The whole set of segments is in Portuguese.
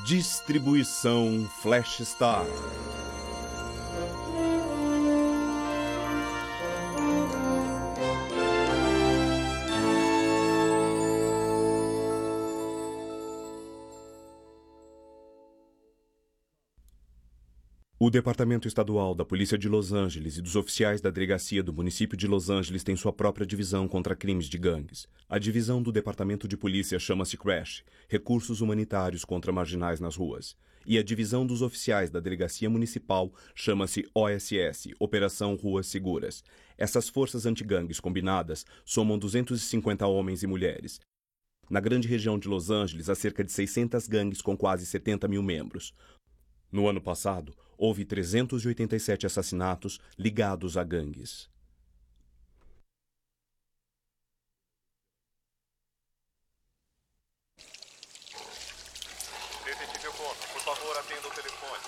Distribuição Flash Star. O Departamento Estadual da Polícia de Los Angeles e dos oficiais da Delegacia do Município de Los Angeles têm sua própria divisão contra crimes de gangues. A divisão do Departamento de Polícia chama-se CRASH, Recursos Humanitários contra Marginais nas Ruas. E a divisão dos oficiais da Delegacia Municipal chama-se OSS, Operação Ruas Seguras. Essas forças antigangues combinadas somam 250 homens e mulheres. Na grande região de Los Angeles, há cerca de 600 gangues com quase 70 mil membros. No ano passado, houve 387 assassinatos ligados a gangues. Detetive O'Connor, por favor, atenda o telefone.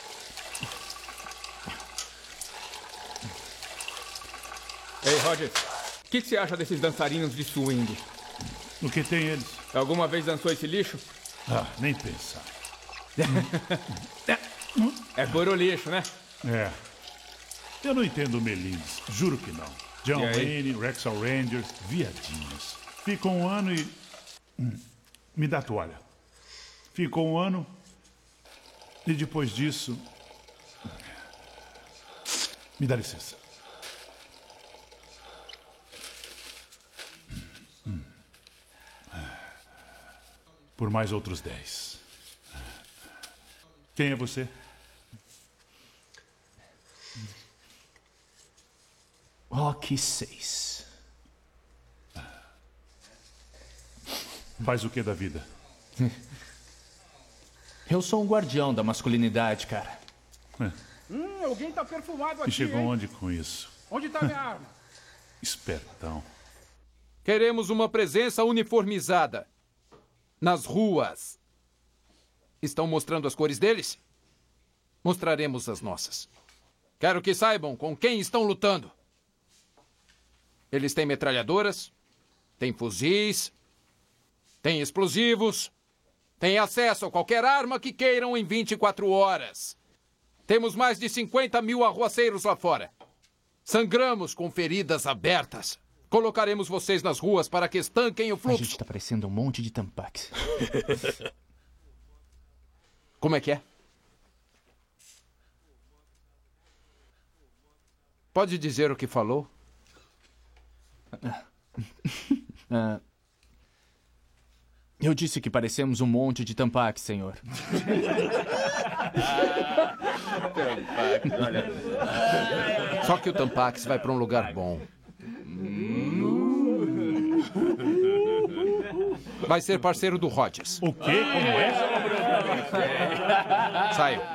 Ei, Rogers, o que você acha desses dançarinos de swing? O que tem eles? Alguma vez dançou esse lixo? Nem pensar. É puro lixo, né? É. Eu não entendo o Melins, juro que não. John Wayne, Rexall Rangers, viadinhos. Ficam um ano e... Me dá a toalha. Ficou um ano e depois disso... Me dá licença. Por mais outros 10. Quem é você? Rocky 6. Faz o que da vida? Eu sou um guardião da masculinidade, cara. Alguém tá perfumado E chegou onde com isso? Onde tá minha arma? Espertão. Queremos uma presença uniformizada nas ruas. Estão mostrando as cores deles? Mostraremos as nossas. Quero que saibam com quem estão lutando. Eles têm metralhadoras, têm fuzis, têm explosivos, têm acesso a qualquer arma que queiram em 24 horas. Temos mais de 50 mil arruaceiros lá fora. Sangramos com feridas abertas. Colocaremos vocês nas ruas para que estanquem o A fluxo. gente tá parecendo um monte de tampax. Como é que é? Pode dizer o que falou? Eu disse que parecemos um monte de tampax, senhor. Só que o Tampax vai para um lugar bom. Vai ser parceiro do Rogers. O quê? Como é? Saiam.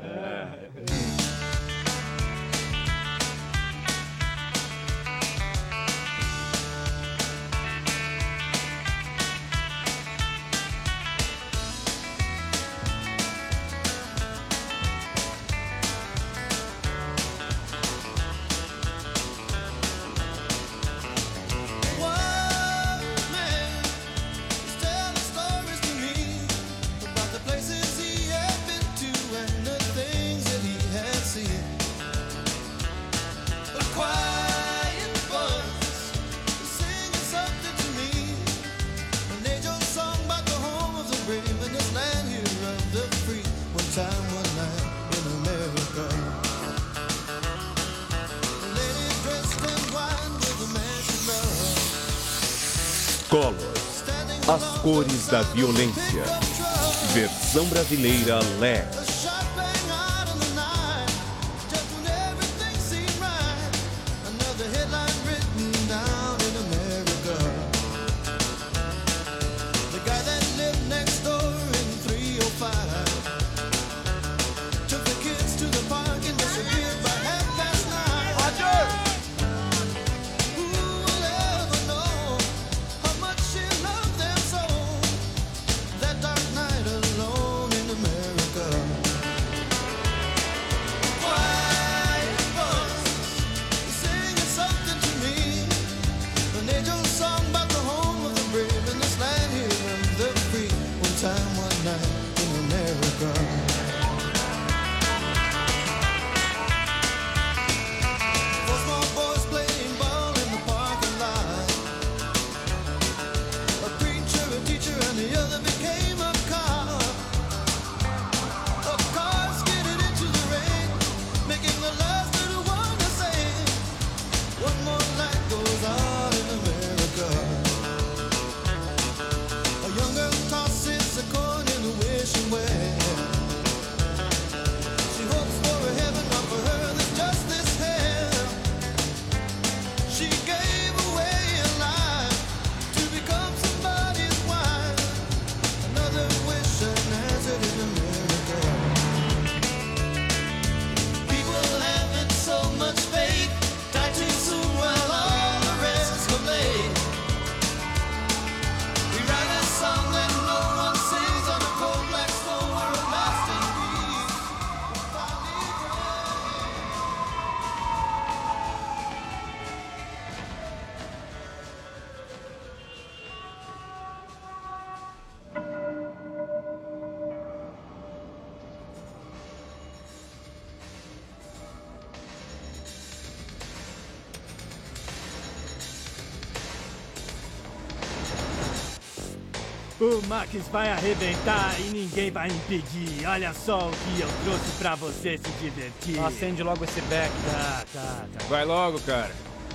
Colors, as cores da violência. Versão brasileira LED. That dark night alone in America. O Max vai arrebentar e ninguém vai impedir. Olha só o que eu trouxe pra você se divertir. Acende logo esse beck. Tá. Vai logo, cara.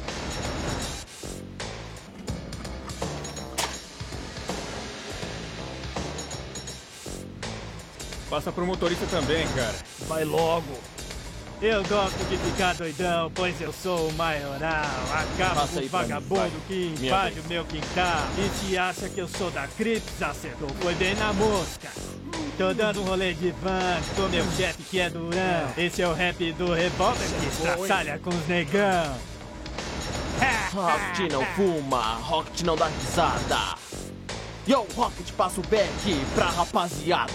Passa pro motorista também, cara. Vai logo. Eu gosto de ficar doidão, pois eu sou o maioral. Acabo com o vagabundo que invade o meu quintal. E se acha que eu sou da Crips, acertou, foi bem na mosca. Tô dando um rolê de van com meu chefe que é durão. Esse é o rap do revólver que estraçalha com os negão. Rocket não fuma, Rocket não dá risada. Yo, Rocket passa o back pra rapaziada.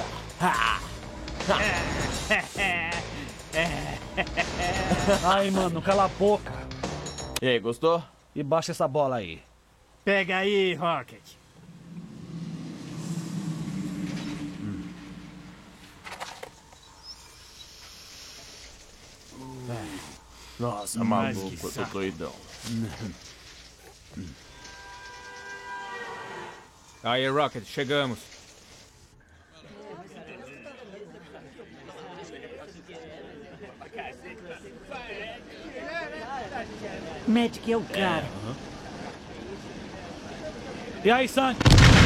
Ai, mano, cala a boca. E aí, gostou? E baixa essa bola aí. Pega aí, Rocket. Nossa, maluco, eu tô doidão. Aí, Rocket, chegamos. Magic é o cara. E aí, Sandy?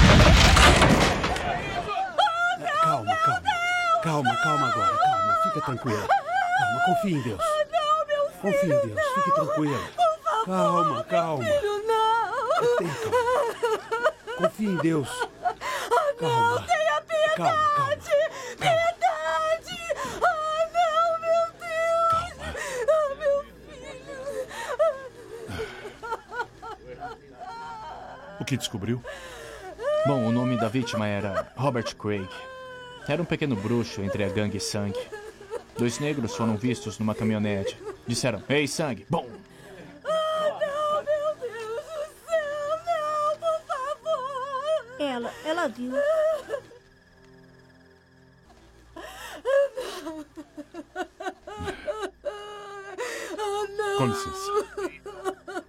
Calma agora, calma. Fica tranquila. Calma, confia em Deus. Confia em Deus, fique tranquila. Calma. Filho, não! Tenha calma. Confia em Deus. Calma. Não, tenha piedade! Piedade! Ah, não, meu Deus! Ah, meu filho! O que descobriu? Bom, o nome da vítima era Robert Craig. Era um pequeno bruxo entre a gangue Sangue. 2 negros foram vistos numa caminhonete. Disseram, ei, Sangue, bom! Ah, não, meu Deus do céu! Não, por favor! Ela viu. Não. Com licença.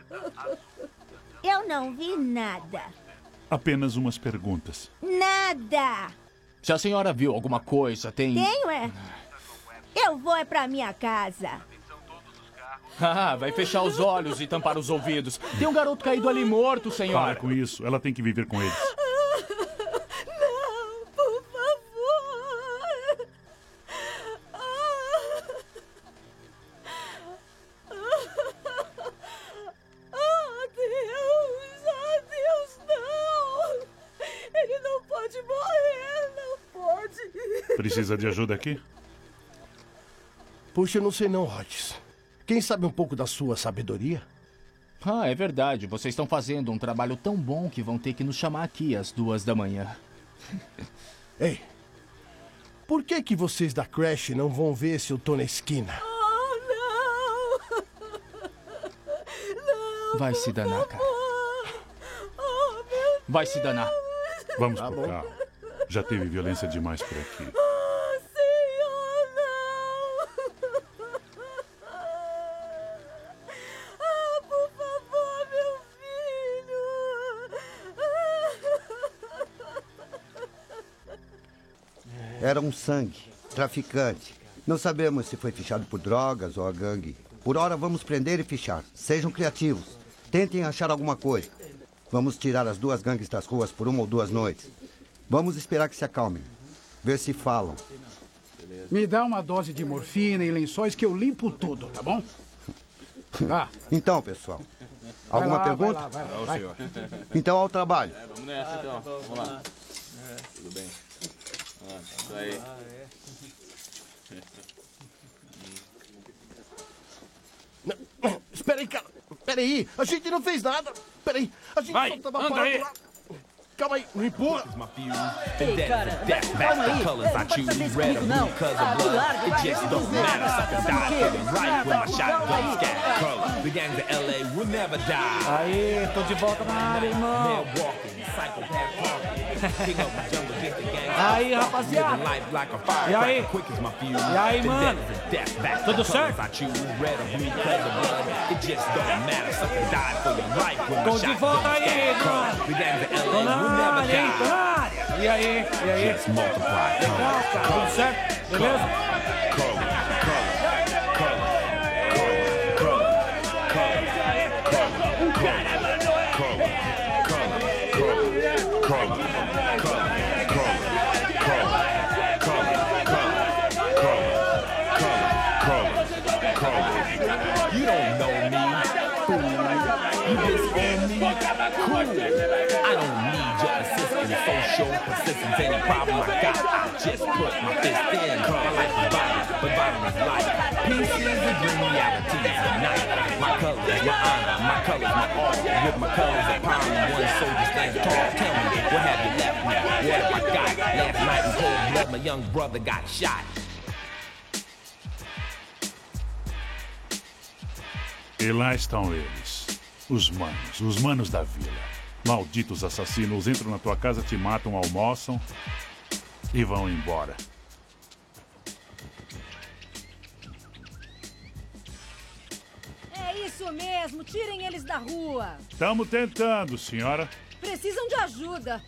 Eu não vi nada. Apenas umas perguntas. Nada! Se a senhora viu alguma coisa, tem... Tenho, é? Eu vou pra minha casa. Ah, vai fechar os olhos e tampar os ouvidos. Tem um garoto caído ali morto, senhora. Para com isso, ela tem que viver com eles. Não, por favor! Deus, não! Ele não pode morrer, não pode! Precisa de ajuda aqui? Puxa, eu não sei não, Hodges. Quem sabe um pouco da sua sabedoria? Ah, é verdade. Vocês estão fazendo um trabalho tão bom que vão ter que nos chamar aqui às 2 da manhã. Ei, por que vocês da Crash não vão ver se eu tô na esquina? Oh, não! Não, vai se danar, cara. Oh, meu Deus. Vai se danar. Vamos por cá. Já teve violência demais por aqui. Oh, Senhor, não! Ah, por favor, meu filho! Era um Sangue, traficante. Não sabemos se foi fichado por drogas ou a gangue. Por hora vamos prender e fichar. Sejam criativos. Tentem achar alguma coisa. Vamos tirar as 2 gangues das ruas por 1 ou 2 noites. Vamos esperar que se acalmem. Ver se falam. Me dá uma dose de morfina e lençóis que eu limpo tudo, tá bom? Então, pessoal. Alguma pergunta? Vai. Então, ao trabalho. Vamos nessa, então. Vamos lá. Tudo bem. Isso aí. Espera aí, cara. Espera aí. A gente não fez nada. Espera aí. A gente Vai, só tava anda parado aí. lá. Calma aí, não empurra. Ei, cara, calma aí. Não pode fazer isso comigo, não. Me larga, vai. Aí, tô de volta na área, irmão. Aí, rapaziada. E aí? E aí, mano? Tudo certo? Tô de volta aí, mano. Tô na área, hein? Tô na área. E aí? E aí? Legal, cara. Tudo certo? Beleza? You don't know me, fool. You disown me, cool. I don't need your assistance, social persistence. Any problem I got, I just put my fist in. My life is violent, but violence is life. Peace is a dream, reality is a night. My colors, my honor, my colors, my all. With my colors upon me, one soldier stands tall. Tell me, what have you left me? What have I got? Last night in cold blood, my young brother got shot. E lá estão eles, os manos da vila. Malditos assassinos, entram na tua casa, te matam, almoçam e vão embora. É isso mesmo, tirem eles da rua. Estamos tentando, senhora. Precisam de ajuda.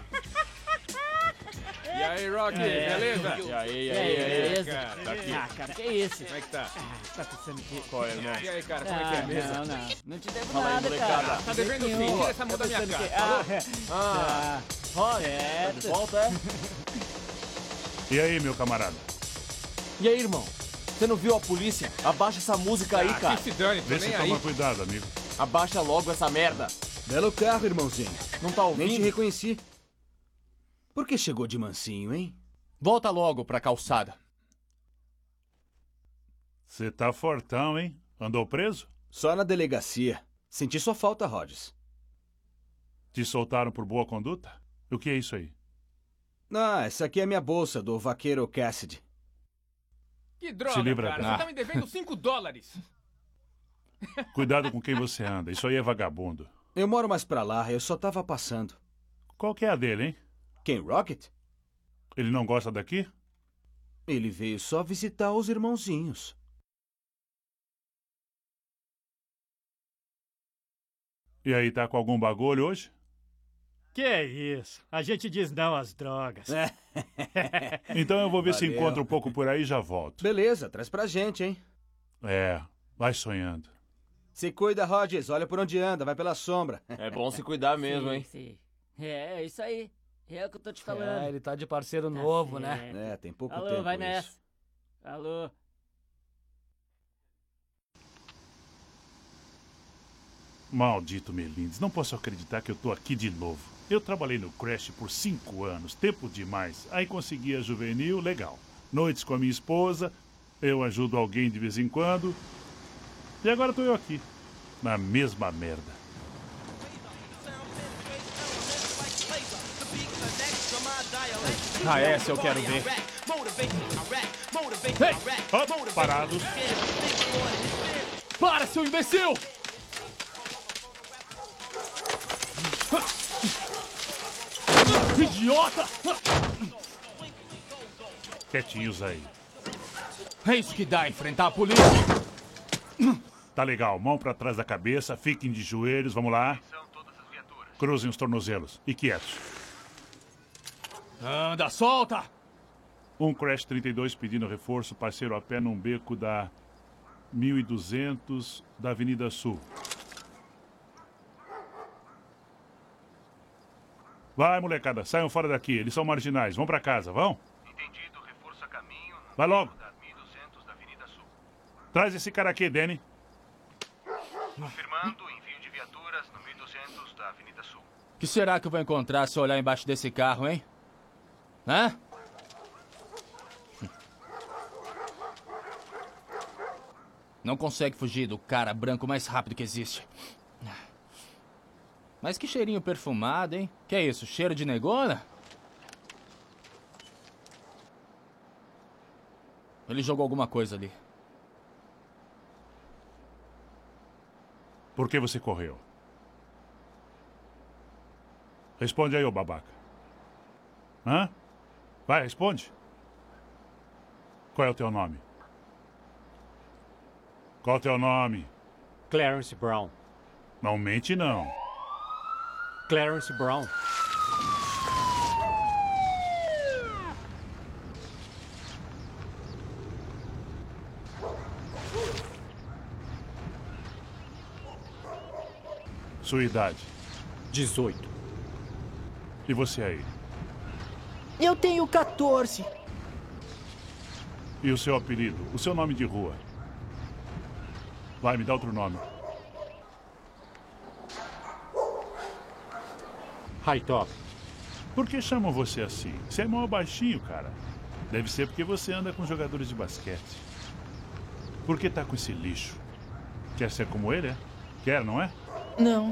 E aí, Rocky, beleza? E aí, beleza? Cara, tá aqui. Ah, cara, que isso? Como é que tá? Tá pensando que... Qual é, irmão? E aí, cara, como é que é mesmo? Não te devo Fala aí, nada, molecada. cara. Tá devendo sim, tira essa mão da minha cara. De volta, é? E aí, meu camarada? E aí, irmão? Você não viu a polícia? Abaixa essa música aí, cara. Que se dane, tô Vê se nem toma aí. cuidado, amigo. Abaixa logo essa merda. Belo carro, irmãozinho. Não tá ouvindo? Nem te reconheci. Por que chegou de mansinho, hein? Volta logo pra calçada. Você tá fortão, hein? Andou preso? Só na delegacia. Senti sua falta, Rogers. Te soltaram por boa conduta? O que é isso aí? Ah, essa aqui é minha bolsa, do vaqueiro Cassidy. Que droga, Se livra cara. dela. Você tá me devendo $5. Cuidado com quem você anda. Isso aí é vagabundo. Eu moro mais pra lá, eu só tava passando. Qual que é a dele, hein? Quem, Rocket? Ele não gosta daqui? Ele veio só visitar os irmãozinhos. E aí, tá com algum bagulho hoje? Que isso? A gente diz não às drogas. Então eu vou ver se Valeu. encontro um pouco por aí e já volto. Beleza, traz pra gente, hein? É, vai sonhando. Se cuida, Rogers. Olha por onde anda, vai pela sombra. É bom se cuidar mesmo, hein? Sim. É isso aí. É o que eu tô te falando. Ele tá de parceiro novo, né? É, tem pouco Alô, tempo vai isso. nessa. Alô. Maldito Melindes, não posso acreditar que eu tô aqui de novo. Eu trabalhei no Crash por 5 anos, tempo demais. Aí consegui a juvenil, legal. Noites com a minha esposa, eu ajudo alguém de vez em quando. E agora tô eu aqui, na mesma merda. Ah, essa eu quero ver. Ei, oh, parados. Para, seu imbecil! Idiota! Quietinhos aí. É isso que dá enfrentar a polícia. Tá legal, mão pra trás da cabeça, fiquem de joelhos, vamos lá. Cruzem os tornozelos e quietos. Anda, solta! Um Crash 32 pedindo reforço, parceiro a pé num beco da 1200 da Avenida Sul. Vai, molecada, saiam fora daqui, eles são marginais, vão pra casa, vão? Entendido, reforço a caminho. Vai logo. Da 1200 da Avenida Sul. Traz esse cara aqui, Danny. Confirmando, envio de viaturas no 1200 da Avenida Sul. O que será que eu vou encontrar se eu olhar embaixo desse carro, hein? Hã? Não consegue fugir do cara branco mais rápido que existe. Mas que cheirinho perfumado, hein? Que é isso? Cheiro de negona? Ele jogou alguma coisa ali. Por que você correu? Responde aí, ô babaca. Hã? Vai, responde. Qual é o teu nome? Qual é o teu nome? Clarence Brown. Não mente, não. Clarence Brown. Sua idade? 18. E você aí? Eu tenho 14. E o seu apelido? O seu nome de rua? Vai, me dá outro nome. High Top. Por que chamam você assim? Você é mó baixinho, cara. Deve ser porque você anda com jogadores de basquete. Por que tá com esse lixo? Quer ser como ele, é? Quer, não é? Não.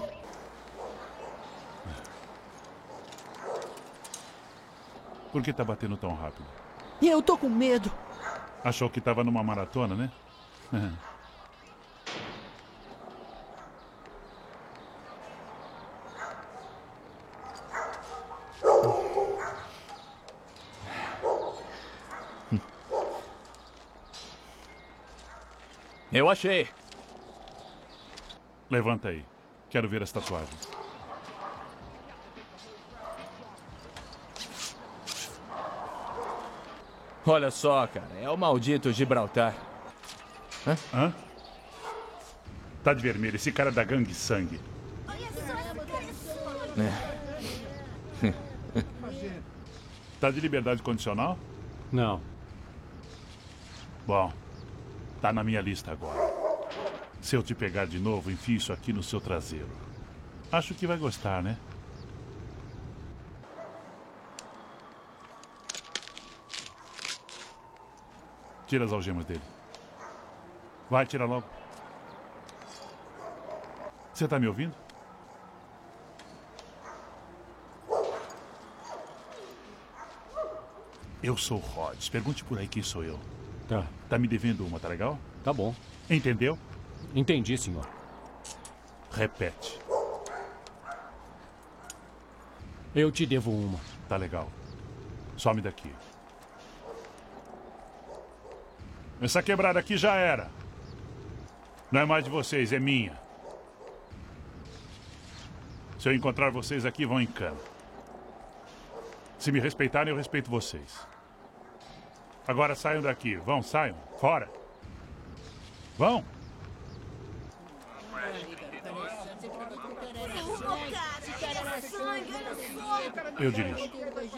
Por que tá batendo tão rápido? Eu tô com medo. Achou que tava numa maratona, né? Eu achei. Levanta aí. Quero ver as tatuagens. Olha só, cara. É o maldito Gibraltar. Hã? Tá de vermelho. Esse cara é da gangue sangue. Tá de liberdade condicional? Não. Bom, tá na minha lista agora. Se eu te pegar de novo, enfio isso aqui no seu traseiro. Acho que vai gostar, né? Tira as algemas dele. Vai, tira logo. Você tá me ouvindo? Eu sou o Rhodes. Pergunte por aí quem sou eu. Tá. Tá me devendo uma, tá legal? Tá bom. Entendeu? Entendi, senhor. Repete. Eu te devo uma. Tá legal. Some daqui. Essa quebrada aqui já era. Não é mais de vocês, é minha. Se eu encontrar vocês aqui, vão em cana. Se me respeitarem, eu respeito vocês. Agora saiam daqui. Vão, saiam. Fora. Vão. Eu dirijo.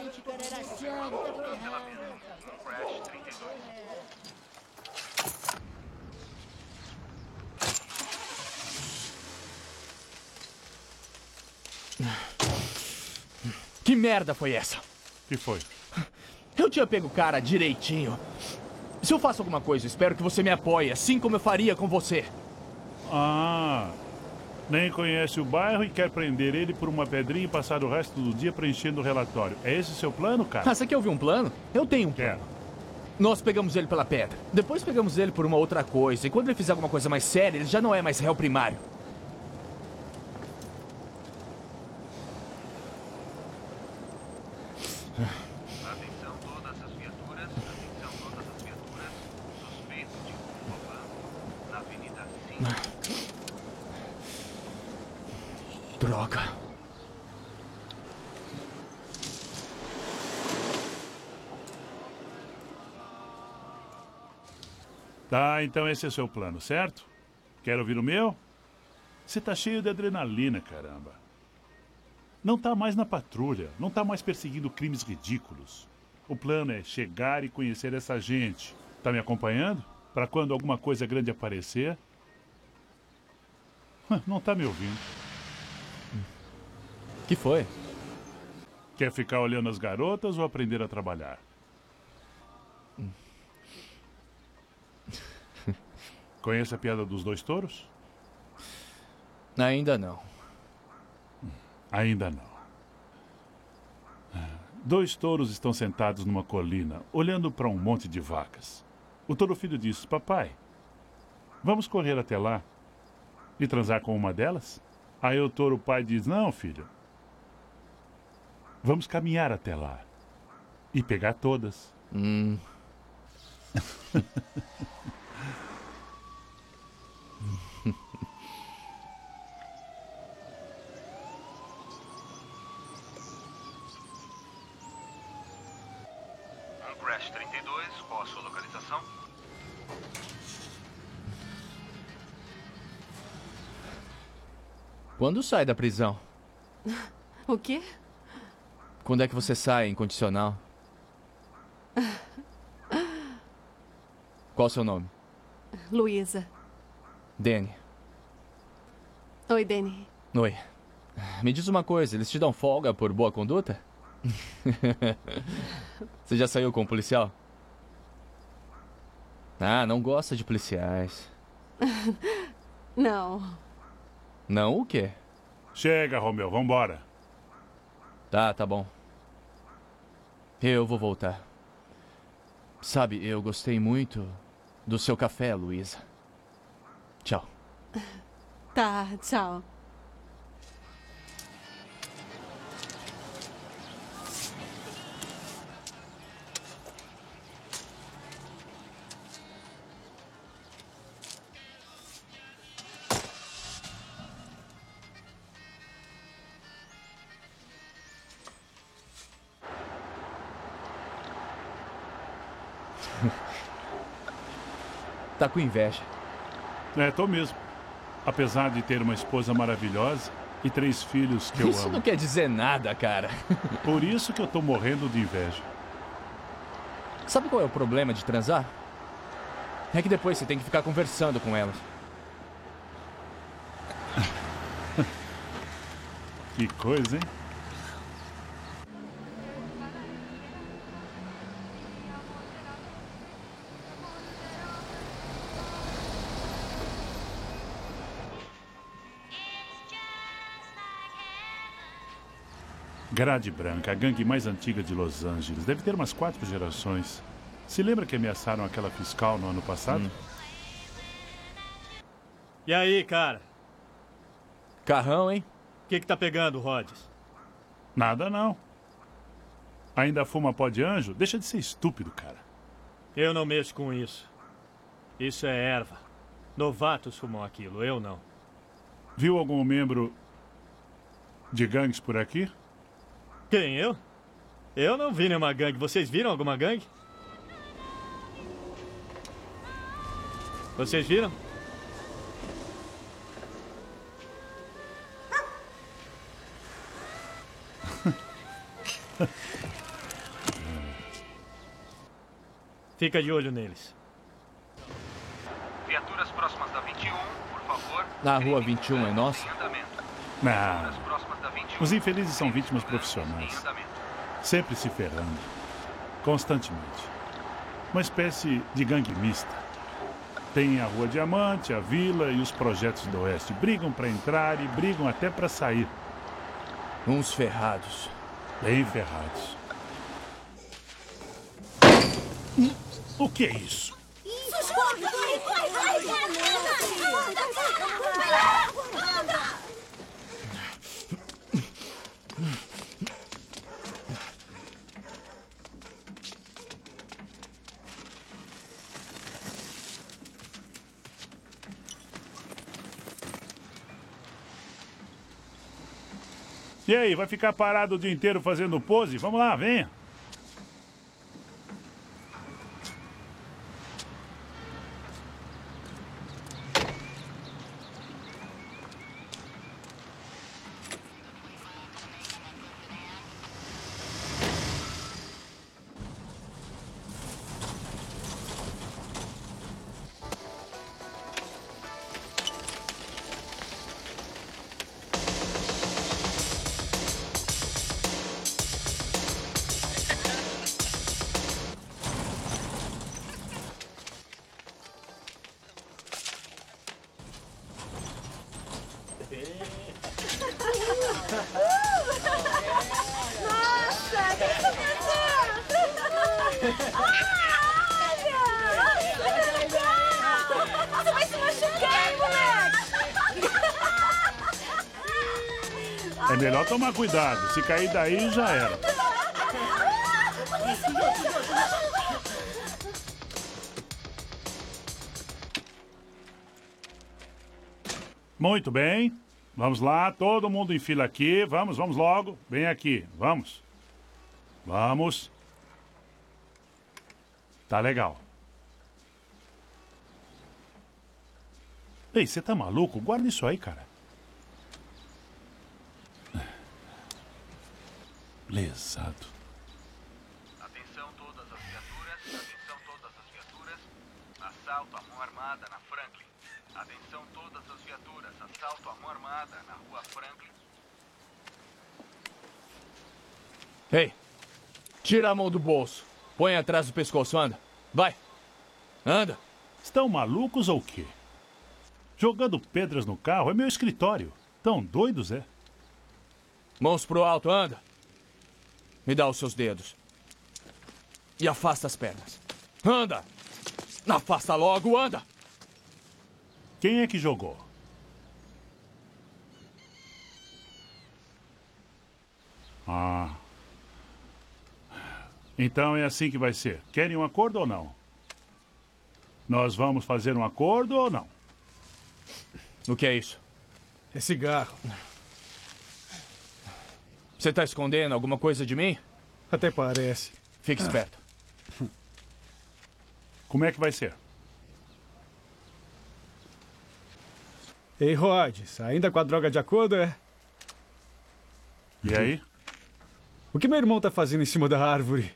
Que merda foi essa? Que foi? Eu tinha pego o cara direitinho. Se eu faço alguma coisa, espero que você me apoie, assim como eu faria com você. Ah, nem conhece o bairro e quer prender ele por uma pedrinha e passar o resto do dia preenchendo o relatório. É esse o seu plano, cara? Ah, você quer ouvir um plano? Eu tenho um plano. Nós pegamos ele pela pedra. Depois pegamos ele por uma outra coisa. E quando ele fizer alguma coisa mais séria, ele já não é mais réu primário. Atenção todas as viaturas. Atenção todas as viaturas. Suspeito de roubo na Avenida 5. Droga. Tá, então esse é o seu plano, certo? Quer ouvir o meu? Você tá cheio de adrenalina, caramba. Não tá mais na patrulha, não tá mais perseguindo crimes ridículos. O plano é chegar e conhecer essa gente. Tá me acompanhando? Para quando alguma coisa grande aparecer... Não tá me ouvindo. Que foi? Quer ficar olhando as garotas ou aprender a trabalhar? Conhece a piada dos dois touros? Ainda não. Ainda não. Dois touros estão sentados numa colina, olhando para um monte de vacas. O touro filho diz: papai, vamos correr até lá e transar com uma delas? Aí o touro pai diz: não, filho. Vamos caminhar até lá E pegar todas. Crash 32, qual a sua localização? Quando sai da prisão? O quê? Quando é que você sai, incondicional? Qual o seu nome? Luísa. Danny. Oi, Danny. Oi. Me diz uma coisa, eles te dão folga por boa conduta? Você já saiu com um policial? Ah, não gosta de policiais. Não. Não o quê? Chega, Romeu, vambora. Tá bom. Eu vou voltar. Sabe, eu gostei muito do seu café, Luísa. Tchau. Tá, tchau. Tá com inveja. Tô mesmo. Apesar de ter uma esposa maravilhosa e 3 filhos que eu amo. Isso não quer dizer nada, cara. Por isso que eu tô morrendo de inveja. Sabe qual é o problema de transar? É que depois você tem que ficar conversando com elas. Que coisa, hein? Grade Branca, a gangue mais antiga de Los Angeles. Deve ter umas 4 gerações. Se lembra que ameaçaram aquela fiscal no ano passado? E aí, cara? Carrão, hein? O que tá pegando, Rhodes? Nada, não. Ainda fuma pó de anjo? Deixa de ser estúpido, cara. Eu não mexo com isso. Isso é erva. Novatos fumam aquilo, eu não. Viu algum membro de gangues por aqui? Quem, eu? Eu não vi nenhuma gangue. Vocês viram alguma gangue? Vocês viram? Fica de olho neles. Viaturas próximas da 21, por favor. Na rua 21 é nossa? Não. Os infelizes são vítimas profissionais. Sempre se ferrando. Constantemente. Uma espécie de gangue mista. Tem a Rua Diamante, a Vila e os Projetos do Oeste. Brigam para entrar e brigam até para sair. Uns ferrados. Bem ferrados. O que é isso? E aí, vai ficar parado o dia inteiro fazendo pose? Vamos lá, venha. Você vai se machucar, moleque! É melhor tomar cuidado. Se cair daí, já era. Polícia! Muito bem. Vamos lá, todo mundo em fila aqui. Vamos logo. Vem aqui, vamos. Vamos. Tá legal. Ei, você tá maluco? Guarda isso aí, cara. Lesado. Atenção todas as viaturas, atenção todas as viaturas. Assalto à mão armada na Franklin. Atenção todas as viaturas, assalto à mão armada na rua Franklin. Ei, tira a mão do bolso. Põe atrás do pescoço, anda. Vai. Anda. Estão malucos ou o quê? Jogando pedras no carro é meu escritório. Tão doidos, é? Mãos pro alto, anda. Me dá os seus dedos. E afasta as pernas. Anda! Afasta logo, anda! Quem é que jogou? Ah. Então é assim que vai ser. Querem um acordo ou não? Nós vamos fazer um acordo ou não? O que é isso? É cigarro. Você tá escondendo alguma coisa de mim? Até parece. Fique esperto. Como é que vai ser? Ei, Rhodes, ainda com a droga de acordo, é? E aí? O que meu irmão tá fazendo em cima da árvore?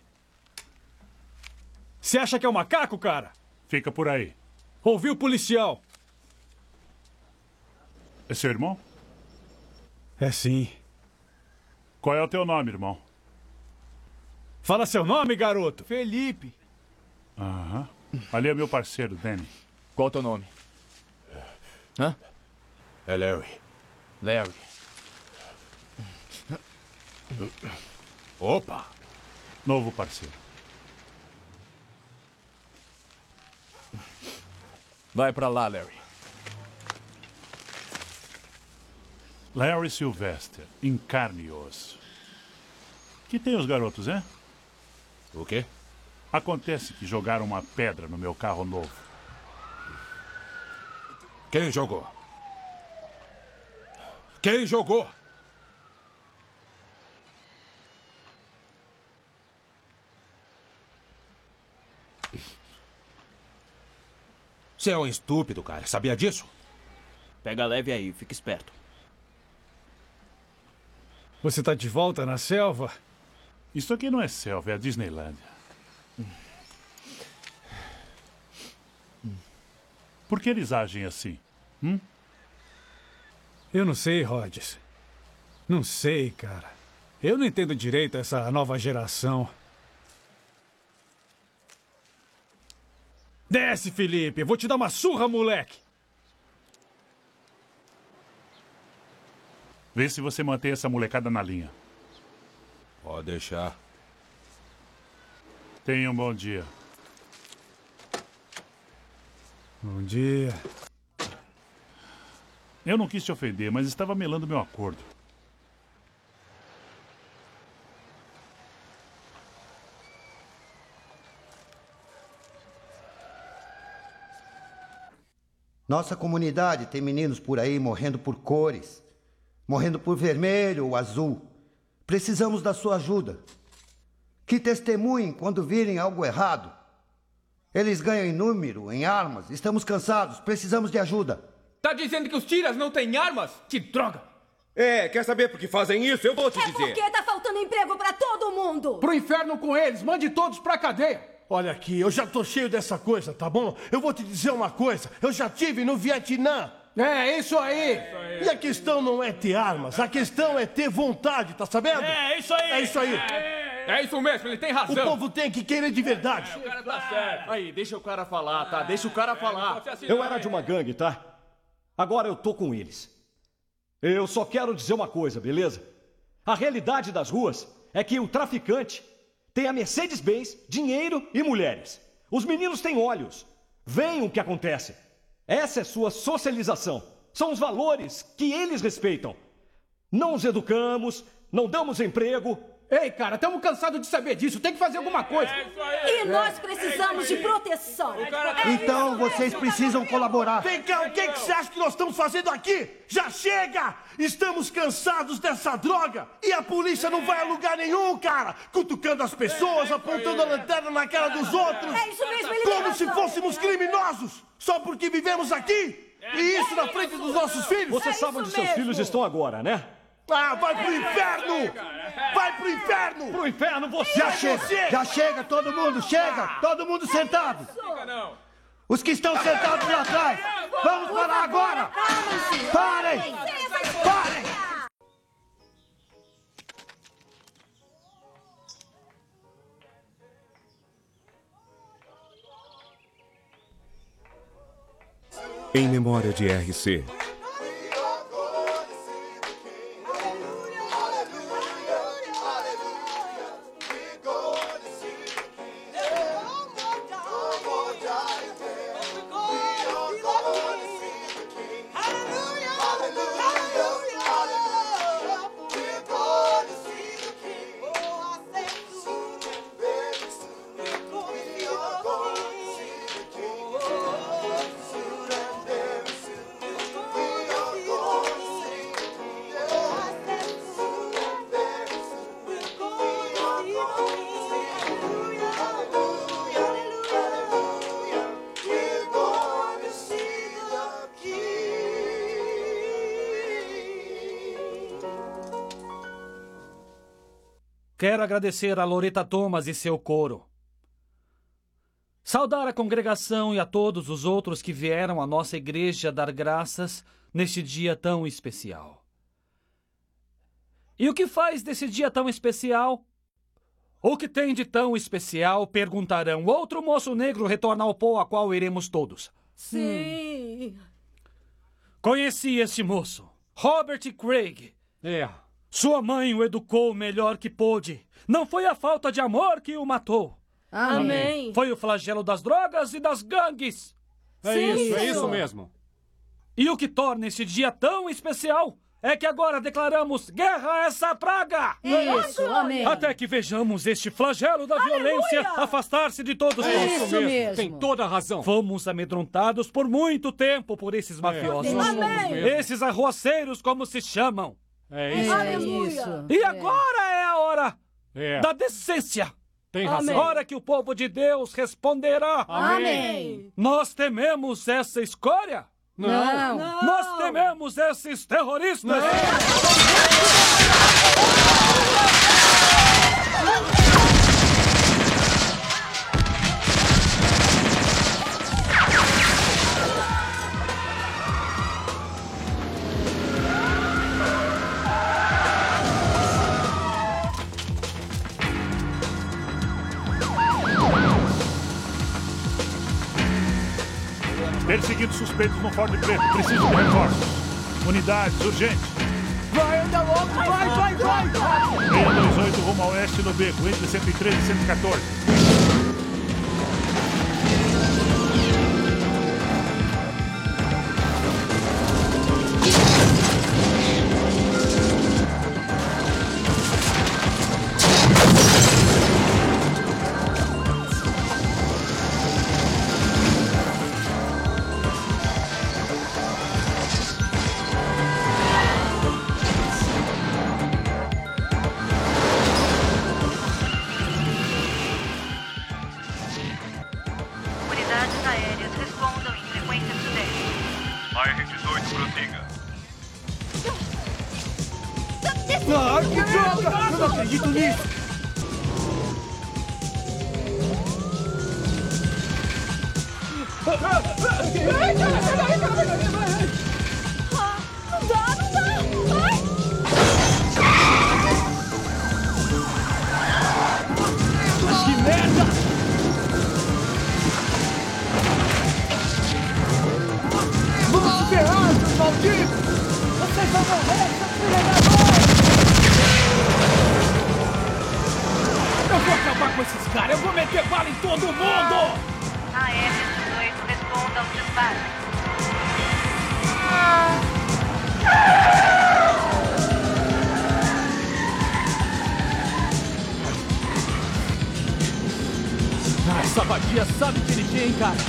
Você acha que é um macaco, cara? Fica por aí. Ouviu o policial? É seu irmão? É sim. Qual é o teu nome, irmão? Fala seu nome, garoto. Felipe. Aham. Ali é meu parceiro, Danny. Qual é o teu nome? Hã? É Larry. Larry. Opa! Novo parceiro. Vai pra lá, Larry. Larry Sylvester, em carne e osso. Que tem os garotos, hein? O quê? Acontece que jogaram uma pedra no meu carro novo. Quem jogou? Quem jogou? Você é um estúpido, cara. Sabia disso? Pega leve aí, fica esperto. Você tá de volta na selva? Isso aqui não é selva, é a Disneylândia. Por que eles agem assim? Eu não sei, Rhodes. Não sei, cara. Eu não entendo direito essa nova geração. Desce, Felipe! Eu vou te dar uma surra, moleque! Vê se você mantém essa molecada na linha. Pode deixar. Tenha um bom dia. Bom dia. Eu não quis te ofender, mas estava melando meu acordo. Nossa comunidade tem meninos por aí morrendo por cores, morrendo por vermelho ou azul. Precisamos da sua ajuda. Que testemunhem quando virem algo errado. Eles ganham em número, em armas. Estamos cansados, precisamos de ajuda. Tá dizendo que os tiras não têm armas? Que droga! É, quer saber por que fazem isso? Eu vou te dizer. Porque tá faltando emprego pra todo mundo. Pro inferno com eles, mande todos pra cadeia. Olha aqui, eu já tô cheio dessa coisa, tá bom? Eu vou te dizer uma coisa, eu já tive no Vietnã. É, isso aí. E a questão não é ter armas, a questão é ter vontade, tá sabendo? É, isso aí. É isso aí. É isso mesmo, ele tem razão. O povo tem que querer de verdade. O cara tá certo. Aí, deixa o cara falar, tá? Deixa o cara falar. Eu era de uma gangue, tá? Agora eu tô com eles. Eu só quero dizer uma coisa, beleza? A realidade das ruas é que o traficante tem a Mercedes-Benz, dinheiro e mulheres. Os meninos têm olhos. Veem o que acontece. Essa é sua socialização. São os valores que eles respeitam. Não os educamos, não damos emprego. Ei, cara, estamos cansados de saber disso. Tem que fazer alguma coisa. E nós precisamos de proteção. Então vocês precisam colaborar. Vem cá, o que você acha que nós estamos fazendo aqui? Já chega! Estamos cansados dessa droga. E a polícia não vai a lugar nenhum, cara. Cutucando as pessoas, apontando a lanterna na cara dos outros. É isso mesmo, ele como se fôssemos criminosos. Só porque vivemos aqui. E isso na frente dos nossos filhos. Você sabe onde seus filhos estão agora, né? Ah, vai pro inferno! Vai pro inferno! Pro inferno você! Já chega, todo mundo, chega! Todo mundo sentado! Os que estão sentados lá atrás! Vamos parar agora! Parem! Parem! Em memória de RC. Quero agradecer a Loretta Thomas e seu coro. Saudar a congregação e a todos os outros que vieram à nossa igreja dar graças neste dia tão especial. E o que faz desse dia tão especial? O que tem de tão especial, perguntarão. Outro moço negro retorna ao pó a qual iremos todos. Sim. Conheci este moço, Robert Craig. Sua mãe o educou melhor que pôde. Não foi a falta de amor que o matou. Amém. Foi o flagelo das drogas e das gangues. É isso mesmo. E o que torna esse dia tão especial é que agora declaramos guerra a essa praga. Isso, amém. Até que vejamos este flagelo da violência afastar-se de todos nós. Isso mesmo. Tem toda a razão. Fomos amedrontados por muito tempo por esses mafiosos. Amém. Esses arruaceiros, como se chamam. Aleluia. E agora é a hora da decência. Tem razão. Hora que o povo de Deus responderá. Amém. Nós tememos essa escória? Não. Nós tememos esses terroristas? Perseguindo suspeitos no Ford Preto. Preciso de reforços. Unidades, urgente. Vai, anda logo, vai! 628 rumo a oeste no beco, entre 113 e 114. Unidades aéreas respondam em frequência sudeste. AR-18, prossiga. Que droga! Eu não acredito nisso! Não dá! Ai! Mas que merda! Vamos se ferrar, seus malditos! Vocês vão morrer, seus filhos da mãe! Eu vou acabar com esses caras! Eu vou meter bala em todo mundo! AR-18 responda aos disparos. dia sabe dirigir, hein, cara?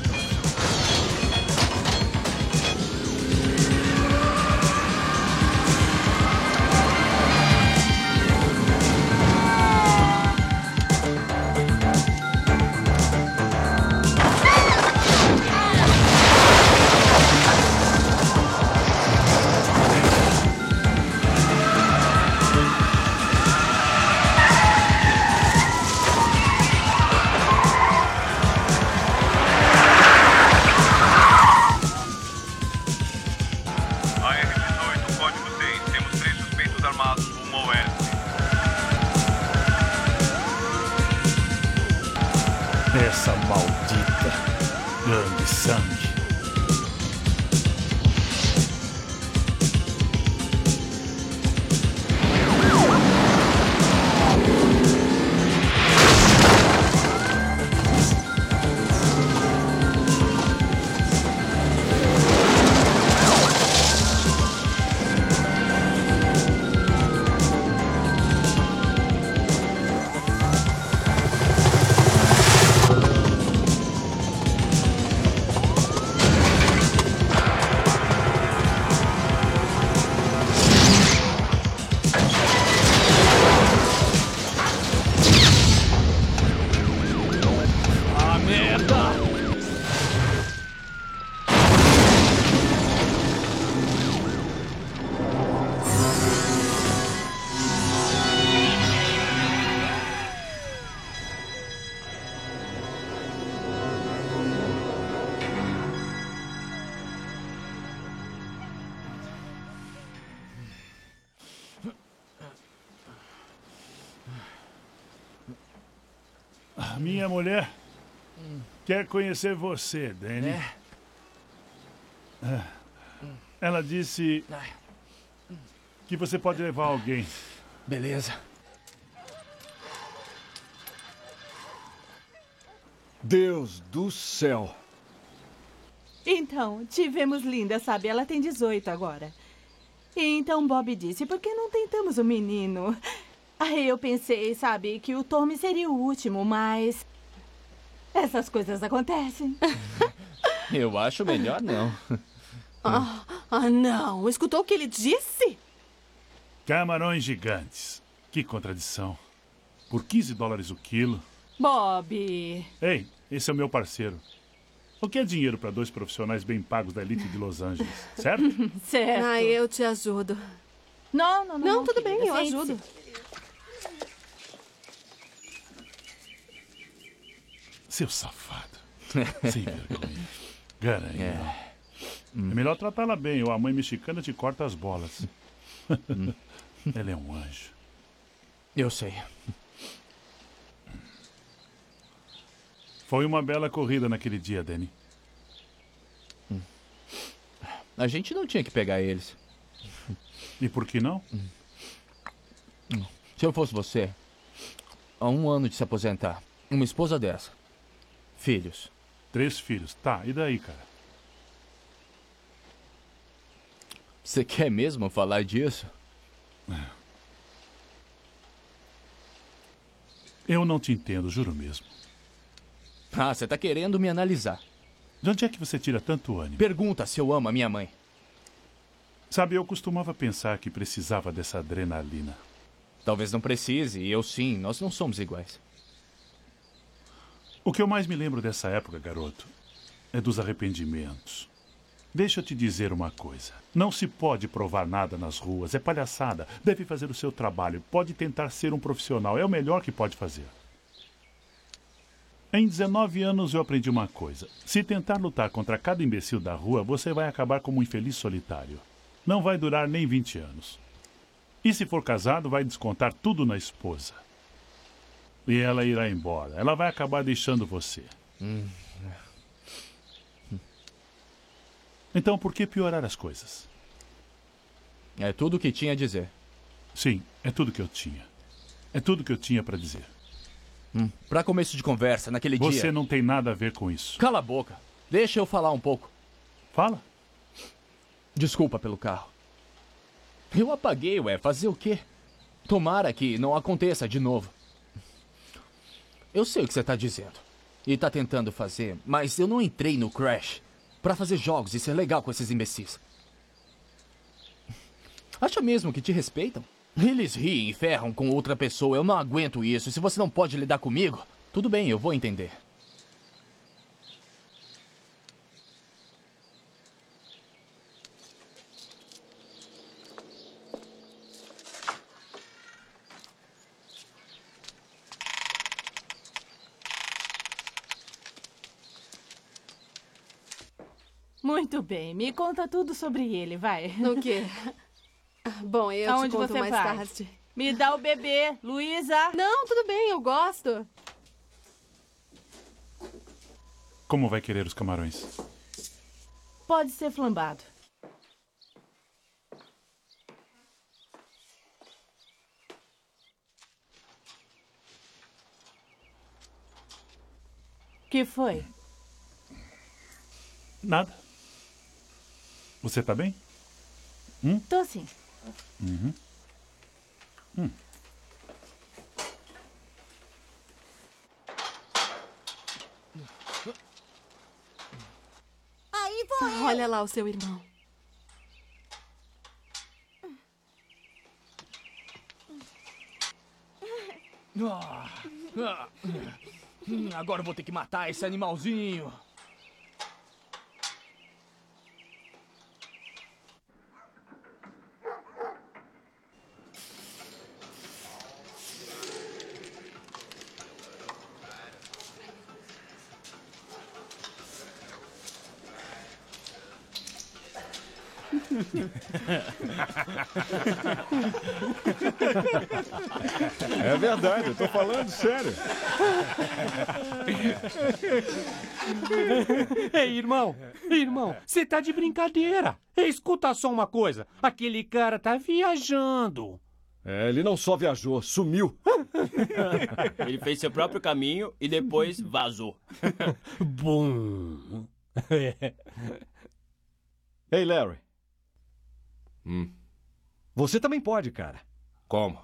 Essa maldita gangue sangue. Minha mulher quer conhecer você, Danny. Ela disse que você pode levar alguém. Beleza. Deus do céu. Então, tivemos Linda, sabe? Ela tem 18 agora. E então Bob disse, por que não tentamos o menino? Aí eu pensei, sabe, que o Tommy seria o último, mas... essas coisas acontecem. Eu acho melhor não. Não. Escutou o que ele disse? Camarões gigantes. Que contradição. Por $15 o quilo. Bob. Ei, esse é o meu parceiro. O que é dinheiro para 2 profissionais bem pagos da elite de Los Angeles, certo? Certo. Eu te ajudo. Não, tudo bem, eu sente-se. ajudo. Seu safado. Sem vergonha. Garanhão. É melhor tratá-la bem, ou a mãe mexicana te corta as bolas. Ela é um anjo. Eu sei. Foi uma bela corrida naquele dia, Danny. A gente não tinha que pegar eles. E por que não? Se eu fosse você, há 1 ano de se aposentar, uma esposa dessa, filhos. 3 filhos. Tá, e daí, cara? Você quer mesmo falar disso? Eu não te entendo, juro mesmo. Ah, você tá querendo me analisar. De onde é que você tira tanto ânimo? Pergunta se eu amo a minha mãe. Sabe, eu costumava pensar que precisava dessa adrenalina. Talvez não precise, e eu sim, nós não somos iguais. O que eu mais me lembro dessa época, garoto, é dos arrependimentos. Deixa eu te dizer uma coisa. Não se pode provar nada nas ruas, é palhaçada. Deve fazer o seu trabalho, pode tentar ser um profissional, é o melhor que pode fazer. Em 19 anos eu aprendi uma coisa. Se tentar lutar contra cada imbecil da rua, você vai acabar como um infeliz solitário. Não vai durar nem 20 anos. E se for casado, vai descontar tudo na esposa. E ela irá embora. Ela vai acabar deixando você. Então por que piorar as coisas? É tudo o que tinha a dizer. Sim, é tudo que eu tinha. É tudo que eu tinha para dizer. Pra começo de conversa, naquele dia... Você não tem nada a ver com isso. Cala a boca. Deixa eu falar um pouco. Fala. Desculpa pelo carro. Eu apaguei, fazer o quê? Tomara que não aconteça de novo. Eu sei o que você tá dizendo. E tá tentando fazer, mas eu não entrei no Crash pra fazer jogos e ser legal com esses imbecis. Acha mesmo que te respeitam? Eles riem e ferram com outra pessoa. Eu não aguento isso. Se você não pode lidar comigo, tudo bem, eu vou entender. Muito bem, me conta tudo sobre ele, vai. O quê? Bom, eu Aonde te conto você mais vai? tarde. Me dá o bebê, Luísa. Não, tudo bem, eu gosto. Como vai querer os camarões? Pode ser flambado. Que foi? Nada. Você tá bem? Tô sim. Uhum. Aí vou eu. Olha lá o seu irmão. Agora eu vou ter que matar esse animalzinho. É verdade, eu tô falando sério. Ei, irmão, você tá de brincadeira. Escuta só uma coisa, aquele cara tá viajando. É, ele não só viajou, sumiu. Ele fez seu próprio caminho e depois vazou. Bum. Ei, Larry. Você também pode, cara. Como?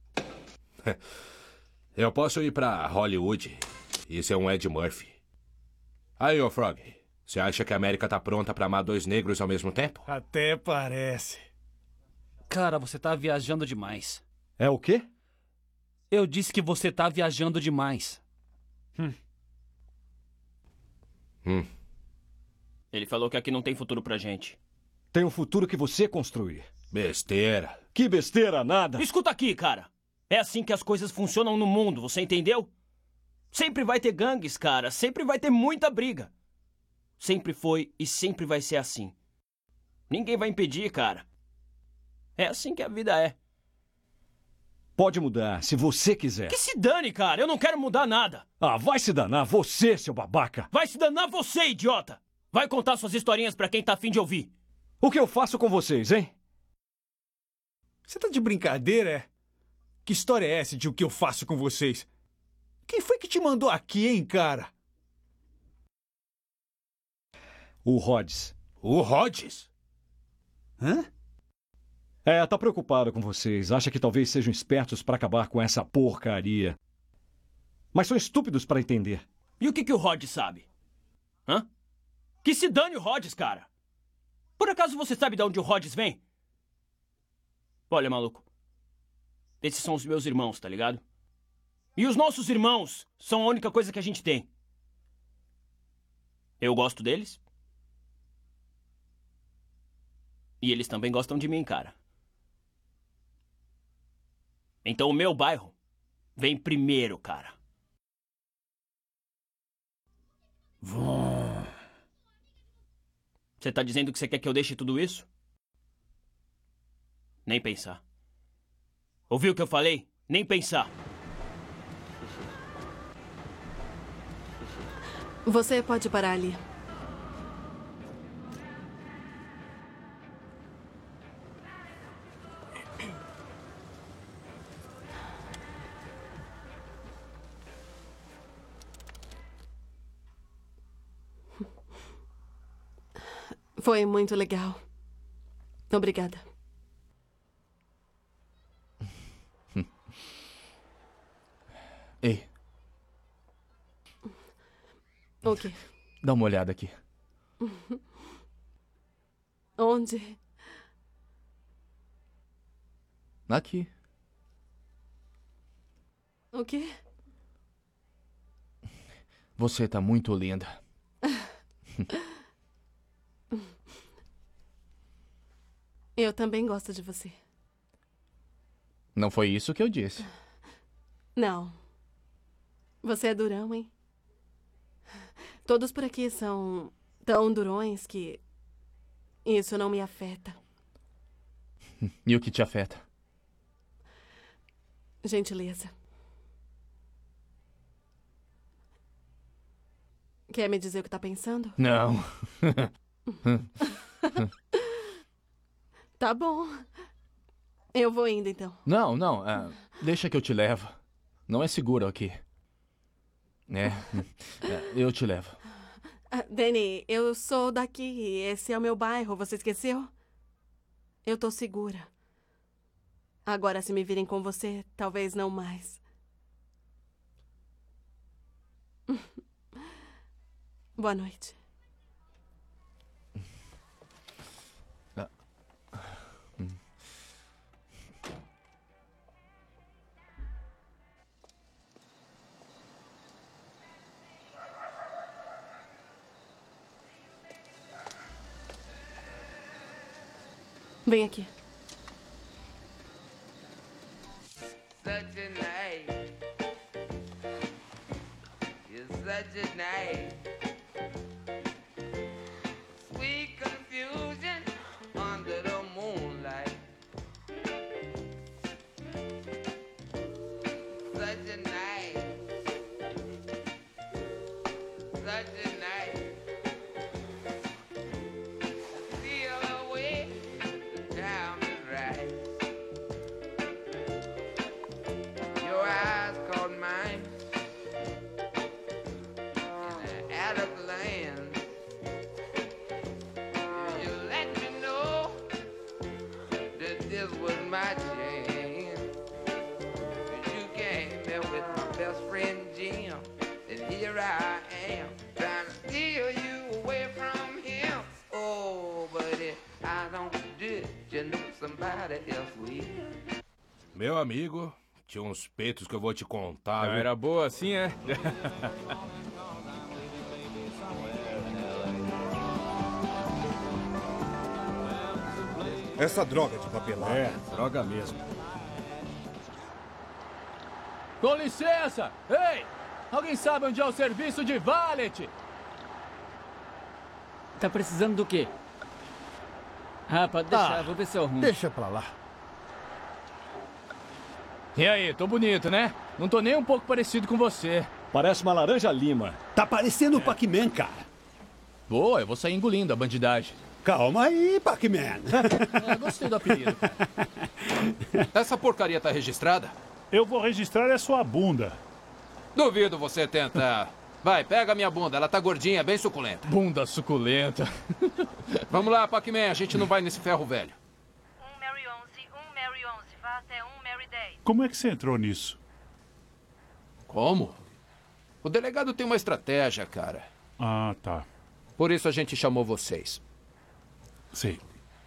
Eu posso ir pra Hollywood e ser um Ed Murphy. Aí, ô Frog, você acha que a América tá pronta pra amar dois negros ao mesmo tempo? Até parece. Cara, você tá viajando demais. É o quê? Eu disse que você tá viajando demais. Ele falou que aqui não tem futuro pra gente. Tem um futuro que você construir. Besteira. Que besteira, nada. Escuta aqui, cara. É assim que as coisas funcionam no mundo, você entendeu? Sempre vai ter gangues, cara. Sempre vai ter muita briga. Sempre foi e sempre vai ser assim. Ninguém vai impedir, cara. É assim que a vida é. Pode mudar, se você quiser. Que se dane, cara. Eu não quero mudar nada. Ah, vai se danar você, seu babaca. Vai se danar você, idiota. Vai contar suas historinhas pra quem tá afim de ouvir. O que eu faço com vocês, hein? Você tá de brincadeira, é? Que história é essa de o que eu faço com vocês? Quem foi que te mandou aqui, hein, cara? O Rhodes. O Rhodes? Hã? É, tá preocupado com vocês. Acha que talvez sejam espertos pra acabar com essa porcaria. Mas são estúpidos pra entender. E o que o Rhodes sabe? Hã? Que se dane o Rhodes, cara. Por acaso você sabe de onde o Rhodes vem? Olha, maluco. Esses são os meus irmãos, tá ligado? E os nossos irmãos são a única coisa que a gente tem. Eu gosto deles. E eles também gostam de mim, cara. Então o meu bairro vem primeiro, cara. Você tá dizendo que você quer que eu deixe tudo isso? Nem pensar. Ouviu o que eu falei? Nem pensar. Você pode parar ali. Foi muito legal. Obrigada. Ei. O quê? Dá uma olhada aqui. Onde? Aqui. O quê? Você tá muito linda. Eu também gosto de você. Não foi isso que eu disse. Não. Você é durão, hein? Todos por aqui são tão durões que isso não me afeta. E o que te afeta? Gentileza. Quer me dizer o que tá pensando? Não. Tá bom. Eu vou indo, então. Não. Deixa que eu te levo. Não é seguro aqui. Eu te levo. Danny, eu sou daqui. Esse é o meu bairro. Você esqueceu? Eu tô segura. Agora, se me virem com você, talvez não mais. Boa noite. Vem aqui. Such a night. You're such a night. Sweet confusion under the moonlight. Such a night. Such a night. Feel the way the time is right. Your eyes caught mine in the Arab land. If you let me know that this was my chance, if you came there with my best friend Jim, and here I am trying to steal you away from him. Oh, but if I don't do it, you know somebody else will. Meu amigo, tinha uns peitos que eu vou te contar. Não viu? era boa assim, é? Essa droga de papelada. É, droga mesmo. Com licença! Ei! Alguém sabe onde é o serviço de valet? Tá precisando do quê? Ah, pode deixar, vou ver se eu arrumo. Deixa pra lá. E aí, tô bonito, né? Não tô nem um pouco parecido com você. Parece uma laranja lima. Tá parecendo o Pac-Man, cara. Boa, eu vou sair engolindo a bandidagem. Calma aí, Pac-Man. Gostei do apelido. Essa porcaria tá registrada? Eu vou registrar a sua bunda. Duvido você tentar. Vai, pega a minha bunda, ela tá gordinha, bem suculenta. Bunda suculenta. Vamos lá, Pac-Man, a gente não vai nesse ferro velho. Mary 11, Mary 11, vá até Mary 10. Como é que você entrou nisso? Como? O delegado tem uma estratégia, cara. Ah, tá. Por isso a gente chamou vocês. Sim.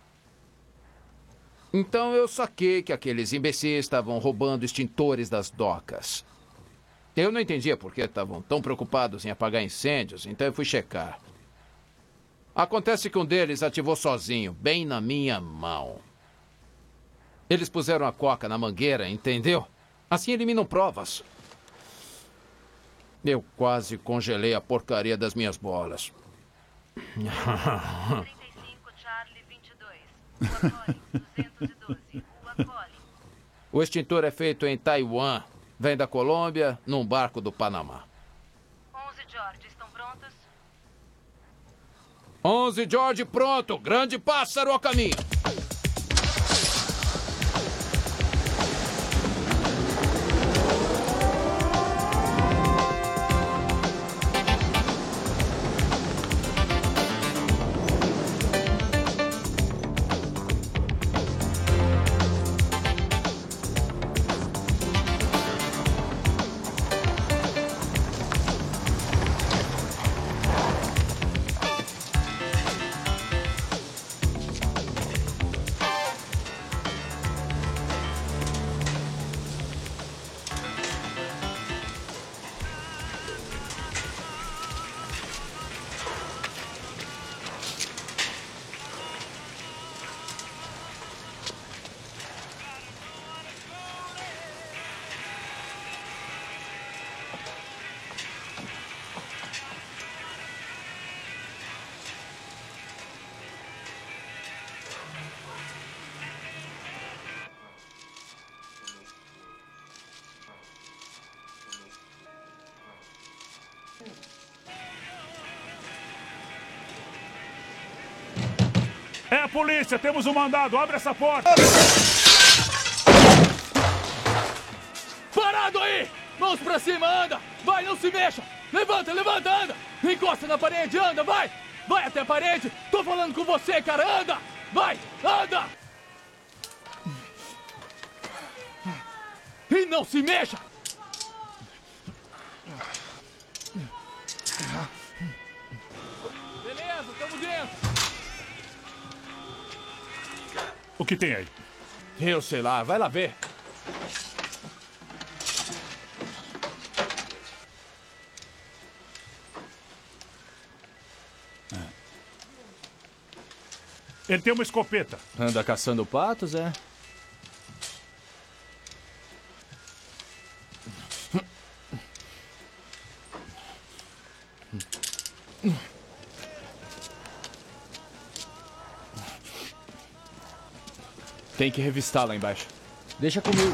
Então eu saquei que aqueles imbecis estavam roubando extintores das docas. Eu não entendia por que estavam tão preocupados em apagar incêndios, então eu fui checar. Acontece que um deles ativou sozinho, bem na minha mão. Eles puseram a coca na mangueira, entendeu? Assim eliminam provas. Eu quase congelei a porcaria das minhas bolas. 35 Charlie 22. Rua Collin, 212. Rua Collin. O extintor é feito em Taiwan. Vem da Colômbia, num barco do Panamá. 11 George, estão prontos? 11 George, pronto. Grande pássaro a caminho. É a polícia, temos um mandado, abre essa porta! Parado aí! Mãos pra cima, anda! Vai, não se mexa! Levanta, levanta, anda! Encosta na parede, anda, vai! Vai até a parede! Tô falando com você, cara, anda! Vai, anda! E não se mexa! Beleza, tamo dentro! O que tem aí? Eu sei lá, vai lá ver. Ele tem uma escopeta. Anda caçando patos, é? Tem que revistar lá embaixo. Deixa comigo.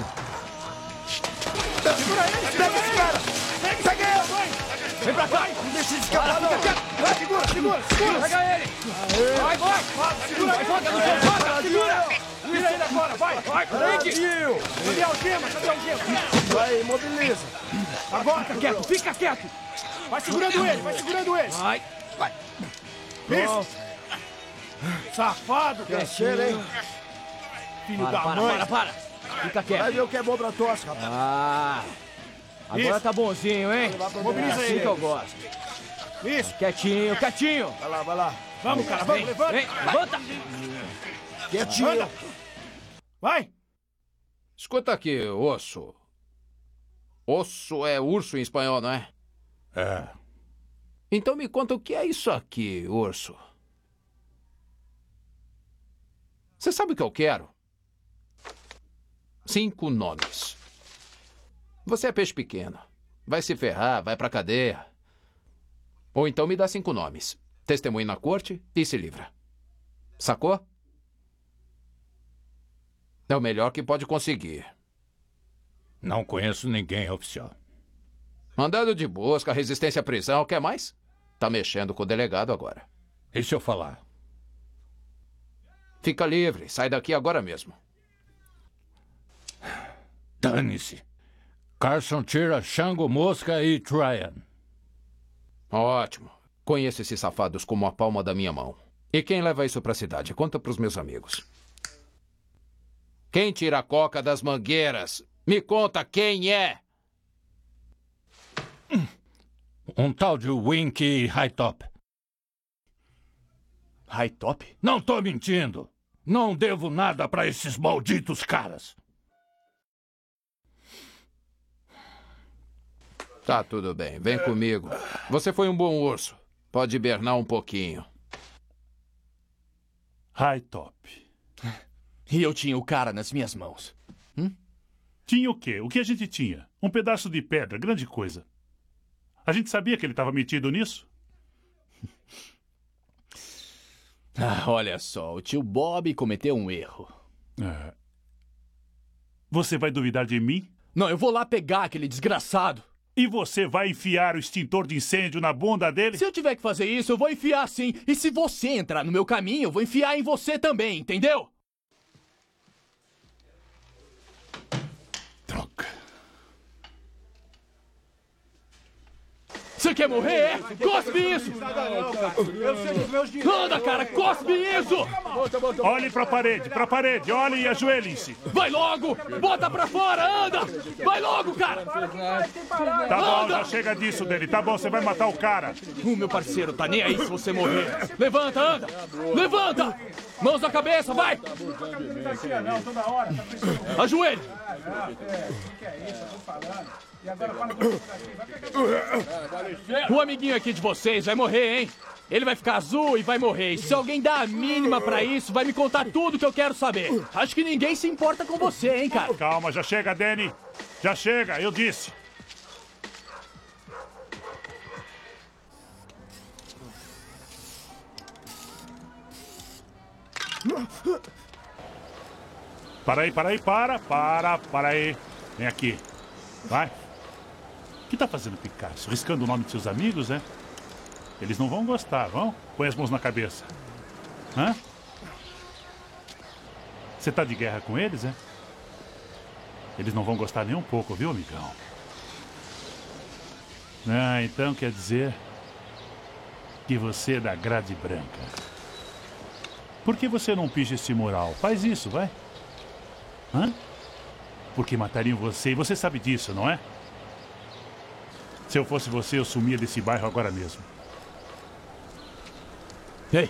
Segura ele! Pega esse cara! Pega ele! Vai! Vem pra cá! Não deixa ele escapar, não! Vai, segura! Pega ele! Vai! Segura aí! Foca no chão! Foca! Segura! Tira ele agora! Vai! Cadê a algema? Vai, imobiliza! Agora! Fica quieto! Vai segurando ele! Vai! Isso! Safado! Canseiro, hein? Filho da mãe! Para! Fica quieto. Vai ver o que é bom pra tosse, rapaz. Agora Isso. Tá bonzinho, hein? Mobiliza assim ele. que eu gosto. Isso! Quietinho. Vai lá. Vamos, cara, vamos, levanta! Vem, levanta! Quietinho. Anda. Vai! Escuta aqui, osso. Osso é urso em espanhol, não é? É. Então me conta o que é isso aqui, urso. Você sabe o que eu quero? 5 nomes. Você é peixe pequeno. Vai se ferrar, vai pra cadeia. Ou então me dá 5 nomes. Testemunhe na corte e se livra. Sacou? É o melhor que pode conseguir. Não conheço ninguém, oficial. Mandado de busca, resistência à prisão, quer mais? Tá mexendo com o delegado agora. E se eu falar? Fica livre, sai daqui agora mesmo. Dane-se. Carson tira Shango, Mosca e Tryon. Ótimo. Conheço esses safados como a palma da minha mão. E quem leva isso pra cidade? Conta pros meus amigos. Quem tira a coca das mangueiras? Me conta quem é! Um tal de Wink Hightop. Hightop? Não tô mentindo. Não devo nada pra esses malditos caras. Tá tudo bem, vem comigo. Você foi um bom urso. Pode hibernar um pouquinho. Hightop. E eu tinha o cara nas minhas mãos. Tinha o quê? O que a gente tinha? Um pedaço de pedra, grande coisa. A gente sabia que ele estava metido nisso? Olha só, o tio Bob cometeu um erro. Você vai duvidar de mim? Não, eu vou lá pegar aquele desgraçado. E você vai enfiar o extintor de incêndio na bunda dele? Se eu tiver que fazer isso, eu vou enfiar sim. E se você entrar no meu caminho, eu vou enfiar em você também, entendeu? Droga. Você quer morrer, é? Cospe isso! Eu sei dos meus direitos. Anda, cara, cospe isso! Olhem pra parede, olhem e ajoelhem-se. Vai logo! Bota pra fora, anda! Vai logo, cara! Tá bom, já chega disso dele. Tá bom, você vai matar o cara. O meu parceiro tá nem aí se você morrer. Levanta, anda! Levanta! Mãos na cabeça, vai! Ajoelhe! O amiguinho aqui de vocês vai morrer, hein? Ele vai ficar azul e vai morrer. E se alguém dá a mínima pra isso, vai me contar tudo que eu quero saber. Acho que ninguém se importa com você, hein, cara? Calma, já chega, Danny. Já chega, eu disse. Para aí. Vem aqui. Vai. O que tá fazendo, Picasso? Riscando o nome de seus amigos, é? Eles não vão gostar, vão? Põe as mãos na cabeça. Hã? Você tá de guerra com eles, é? Eles não vão gostar nem um pouco, viu, amigão? Ah, então quer dizer que você é da grade branca. Por que você não picha esse mural? Faz isso, vai. Hã? Porque matariam você, e você sabe disso, não é? Se eu fosse você, eu sumia desse bairro agora mesmo. Ei!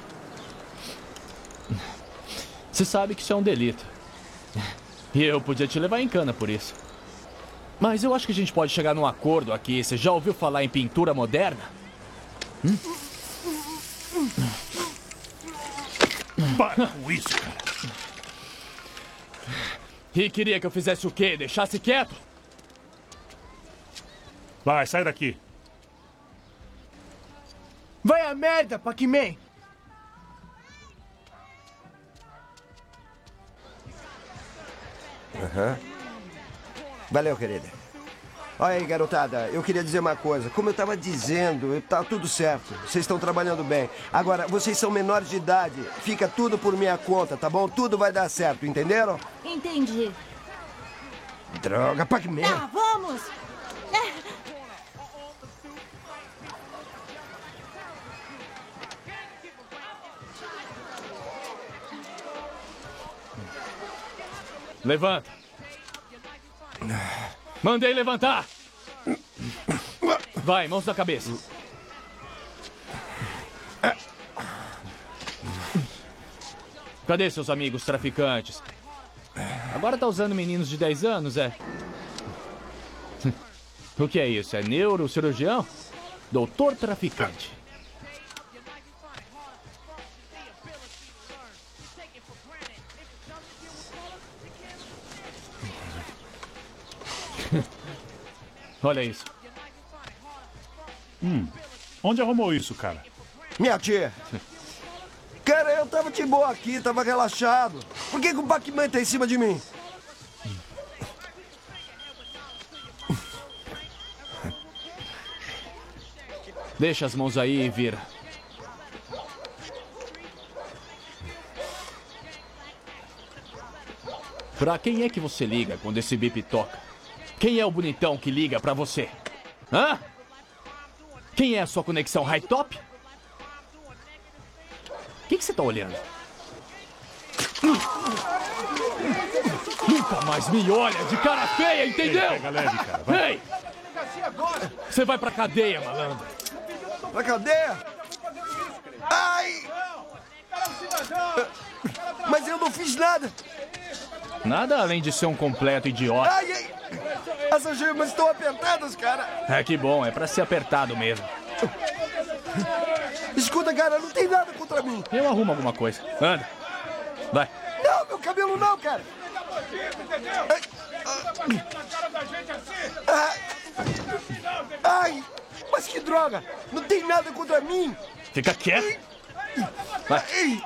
Você sabe que isso é um delito. E eu podia te levar em cana por isso. Mas eu acho que a gente pode chegar num acordo aqui. Você já ouviu falar em pintura moderna? Para com isso, cara. E queria que eu fizesse o quê? Deixasse quieto? Vai, sai daqui. Vai a merda, Pac-Man! Valeu, querida. Olha aí, garotada, eu queria dizer uma coisa. Como eu estava dizendo, tá tudo certo. Vocês estão trabalhando bem. Agora, vocês são menores de idade. Fica tudo por minha conta, tá bom? Tudo vai dar certo, entenderam? Entendi. Droga, Pac-Man. Tá, vamos! Levanta. Mandei levantar. Vai, mãos na cabeça. Cadê seus amigos traficantes? Agora tá usando meninos de 10 anos, é? O que é isso? É neurocirurgião? Doutor traficante. Olha isso. Onde arrumou isso, cara? Minha tia. Cara, eu tava de boa aqui, tava relaxado. Por que o Pac-Man tá em cima de mim? Deixa as mãos aí e vira. Pra quem é que você liga quando esse bip toca? Quem é o bonitão que liga pra você? Hã? Quem é a sua conexão high top? O que você tá olhando? Nunca mais me olha de cara feia, entendeu? Ei, pega leve, cara. Vai. Ei! Você vai pra cadeia, malandro. Pra cadeia? Ai! Mas eu não fiz nada. Nada além de ser um completo idiota. Ai, ai! As algemas estão apertadas, cara. É que bom, é pra ser apertado mesmo. Escuta, cara, não tem nada contra mim. Eu arrumo alguma coisa. Anda. Vai. Não, meu cabelo não, cara. Ai, mas que droga. Não tem nada contra mim. Fica quieto. Vai.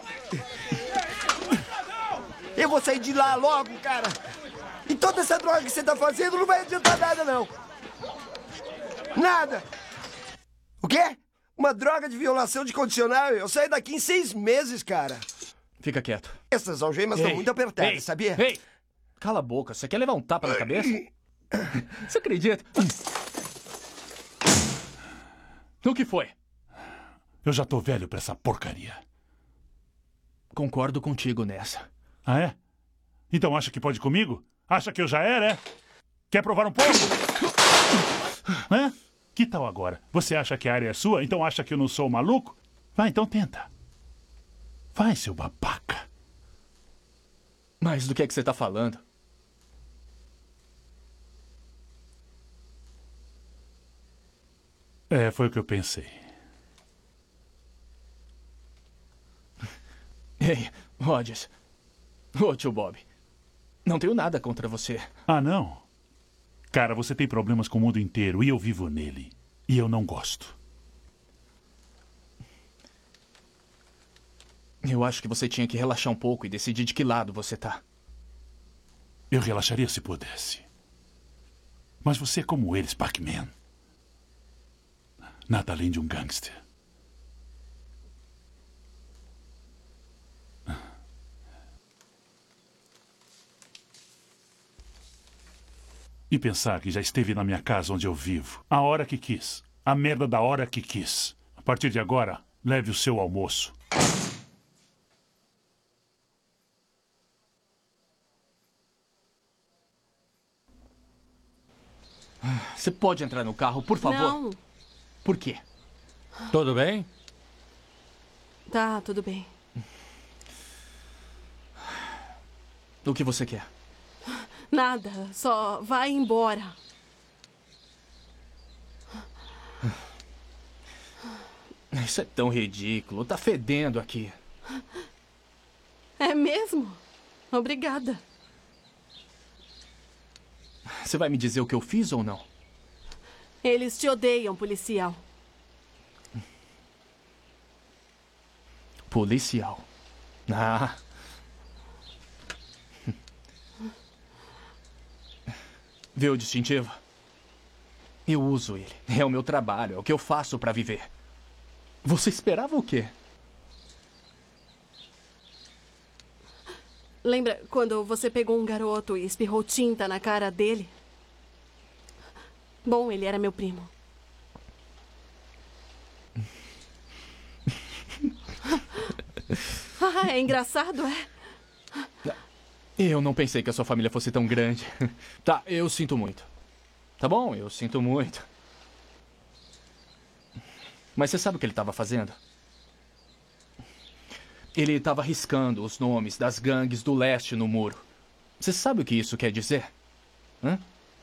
Eu vou sair de lá logo, cara. E toda essa droga que você tá fazendo não vai adiantar nada, não. Nada. O quê? Uma droga de violação de condicional? Eu saio daqui em 6 meses, cara. Fica quieto. Essas algemas estão muito apertadas, ei, sabia? Ei! Cala a boca. Você quer levar um tapa na cabeça? Você acredita? O que foi? Eu já tô velho pra essa porcaria. Concordo contigo nessa. Ah, é? Então acha que pode comigo? Acha que eu já era, é? Quer provar um pouco? Hã? Que tal agora? Você acha que a área é sua? Então acha que eu não sou maluco? Vai, então tenta. Vai, seu babaca. Mas do que é que você tá falando? É, foi o que eu pensei. Ei, Rogers. Ô, tio Bob. Não tenho nada contra você. Ah, não? Cara, você tem problemas com o mundo inteiro e eu vivo nele. E eu não gosto. Eu acho que você tinha que relaxar um pouco e decidir de que lado você tá. Eu relaxaria se pudesse. Mas você é como eles, Pac-Man. Nada além de um gangster. E pensar que já esteve na minha casa onde eu vivo. A hora que quis. A merda da hora que quis. A partir de agora, leve o seu almoço. Você pode entrar no carro, por favor? Não. Por quê? Tudo bem? Tá, tudo bem. O que você quer? Nada, só vai embora. Isso é tão ridículo. Tá fedendo aqui. É mesmo? Obrigada. Você vai me dizer o que eu fiz ou não? Eles te odeiam, policial. Policial. Ah. Vê o distintivo? Eu uso ele. É o meu trabalho, é o que eu faço pra viver. Você esperava o quê? Lembra quando você pegou um garoto e espirrou tinta na cara dele? Bom, ele era meu primo. Ah, é engraçado, é? Eu não pensei que a sua família fosse tão grande. Tá, eu sinto muito. Tá bom, eu sinto muito. Mas você sabe o que ele estava fazendo? Ele estava riscando os nomes das gangues do leste no muro. Você sabe o que isso quer dizer? Hã?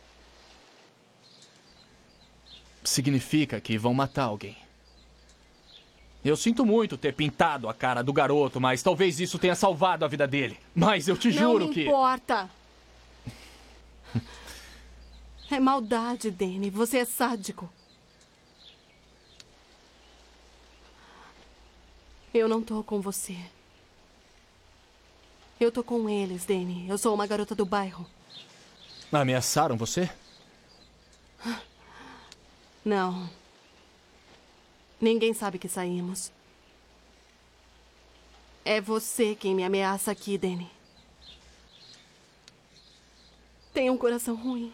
Significa que vão matar alguém. Eu sinto muito ter pintado a cara do garoto, mas talvez isso tenha salvado a vida dele. Mas eu te juro que... Não importa. É maldade, Danny. Você é sádico. Eu não tô com você. Eu tô com eles, Danny. Eu sou uma garota do bairro. Ameaçaram você? Não. Ninguém sabe que saímos. É você quem me ameaça aqui, Danny. Tem um coração ruim.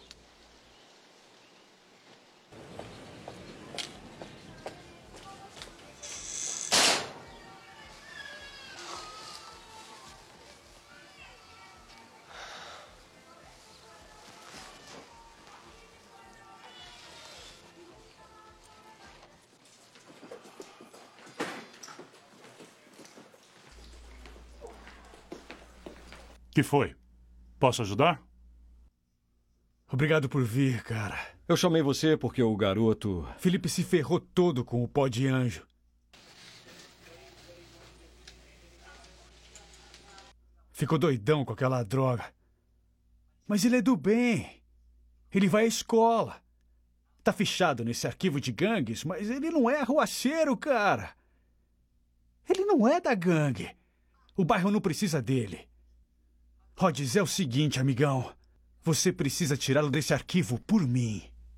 Que foi? Posso ajudar? Obrigado por vir, cara. Eu chamei você porque o garoto... Felipe se ferrou todo com o pó de anjo. Ficou doidão com aquela droga. Mas ele é do bem. Ele vai à escola. Tá fichado nesse arquivo de gangues, mas ele não é arruaceiro, cara. Ele não é da gangue. O bairro não precisa dele. Rhodes, é o seguinte, amigão. Você precisa tirá-lo desse arquivo por mim.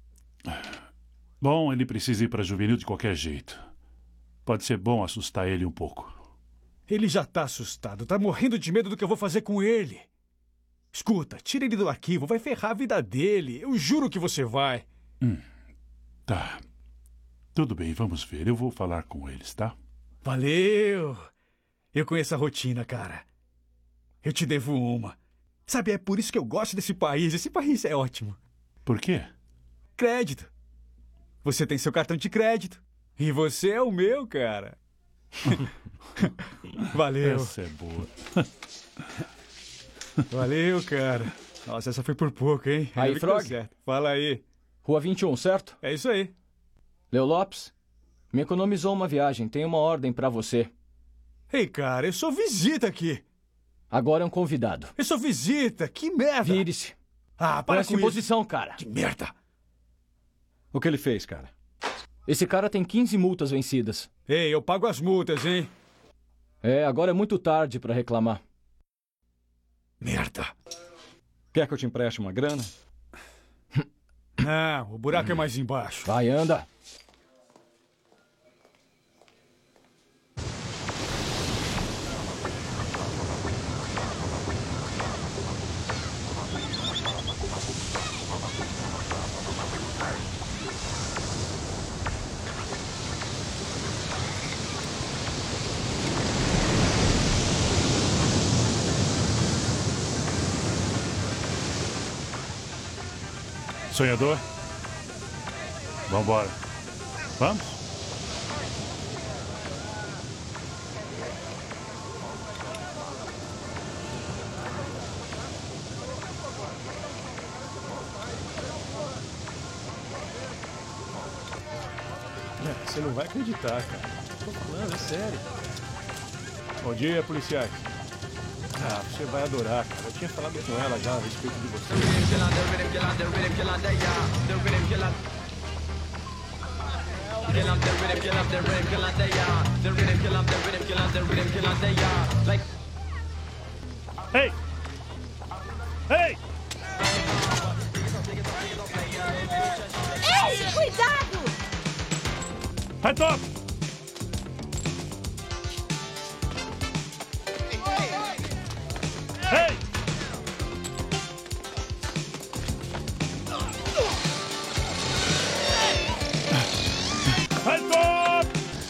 Bom, ele precisa ir para juvenil de qualquer jeito. Pode ser bom assustar ele um pouco. Ele já tá assustado. Tá morrendo de medo do que eu vou fazer com ele. Escuta, tira ele do arquivo. Vai ferrar a vida dele. Eu juro que você vai. Tá. Tudo bem, vamos ver. Eu vou falar com eles, tá? Valeu. Eu conheço a rotina, cara. Eu te devo uma. Sabe, é por isso que eu gosto desse país. Esse país é ótimo. Por quê? Crédito. Você tem seu cartão de crédito. E você é o meu, cara. Valeu. Essa é boa. Valeu, cara. Nossa, essa foi por pouco, hein? Aí, Frog. Fala aí. Rua 21, certo? É isso aí. Leo Lopes, me economizou uma viagem. Tem uma ordem pra você. Ei, cara, eu sou visita aqui. Agora é um convidado. Eu sou visita. Que merda. Vire-se. Ah, para Preste com em posição, cara. Que merda. O que ele fez, cara? Esse cara tem 15 multas vencidas. Ei, eu pago as multas, hein? É, agora é muito tarde pra reclamar. Merda. Quer que eu te empreste uma grana? Não, o buraco é mais embaixo. Vai, anda. Sonhador? Vambora. Vamos? Você não vai acreditar, cara. Tô falando, é sério. Bom dia, policiais. Ah, você vai adorar, cara. Eu tinha falado com ela já a respeito de você. Ei! Ei! Ei, cuidado! Retop! Ei! Retop!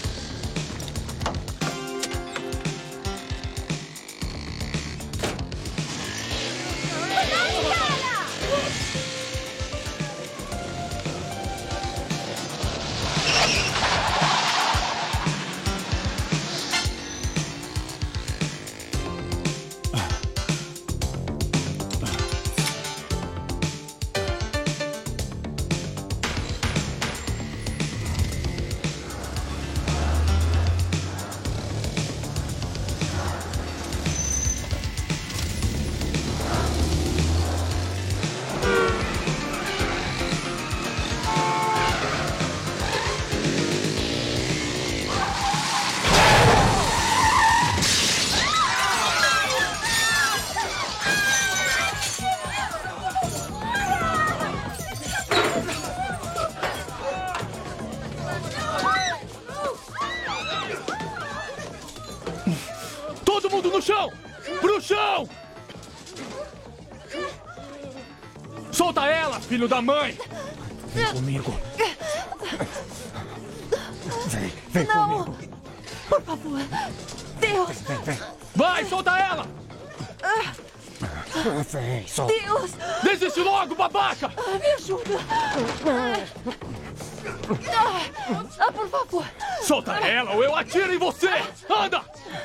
Todo mundo no chão! Pro chão! Solta ela, filho da mãe! Vem comigo. Vem Não! comigo. Por favor. Deus! Vem. Vai, solta ela! Vem, solta. Deus! Desiste logo, babaca! Me ajuda! Por favor! Solta ela ou eu atiro em você! Anda!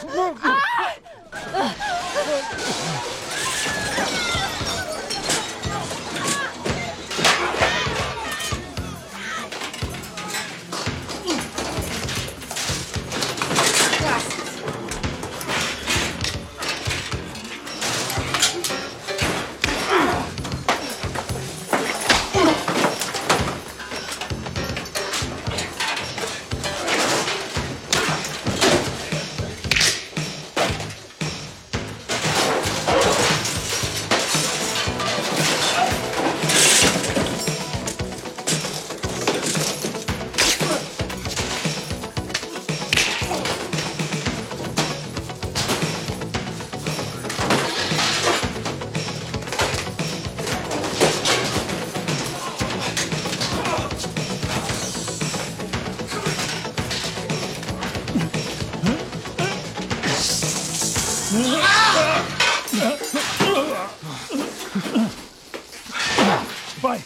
Vai!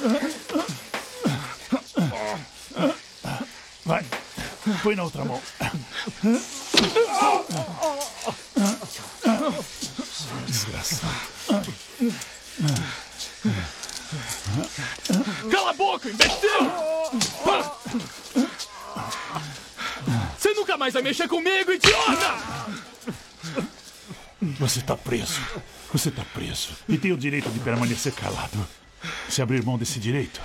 Vai! Põe na outra mão. Desgraçado. Cala a boca, imbecil! Você nunca mais vai mexer comigo, idiota! Você tá preso. Você tá preso. E tem o direito de permanecer calado. Se abrir mão desse direito,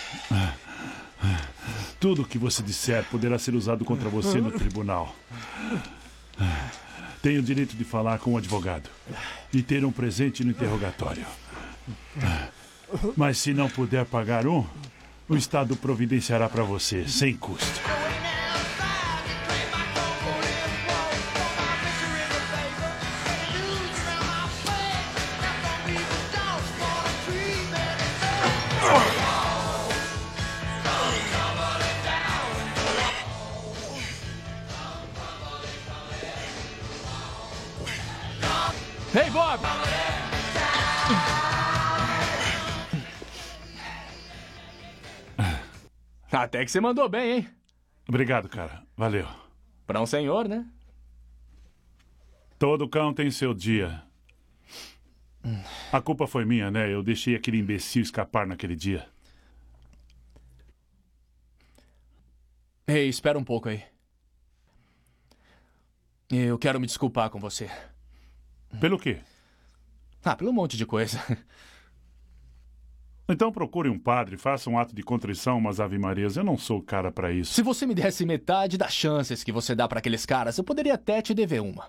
tudo o que você disser poderá ser usado contra você no tribunal. Tem o direito de falar com o advogado e ter um presente no interrogatório. Mas se não puder pagar o Estado providenciará para você, sem custo. Hey, Bob! Até que você mandou bem, hein? Obrigado, cara. Valeu. Pra um senhor, né? Todo cão tem seu dia. A culpa foi minha, né? Eu deixei aquele imbecil escapar naquele dia. Ei, espera um pouco aí. Eu quero me desculpar com você. Pelo quê? Pelo monte de coisa. Então procure um padre, faça um ato de contrição, umas ave-marias. Eu não sou o cara pra isso. Se você me desse metade das chances que você dá pra aqueles caras, eu poderia até te dever uma.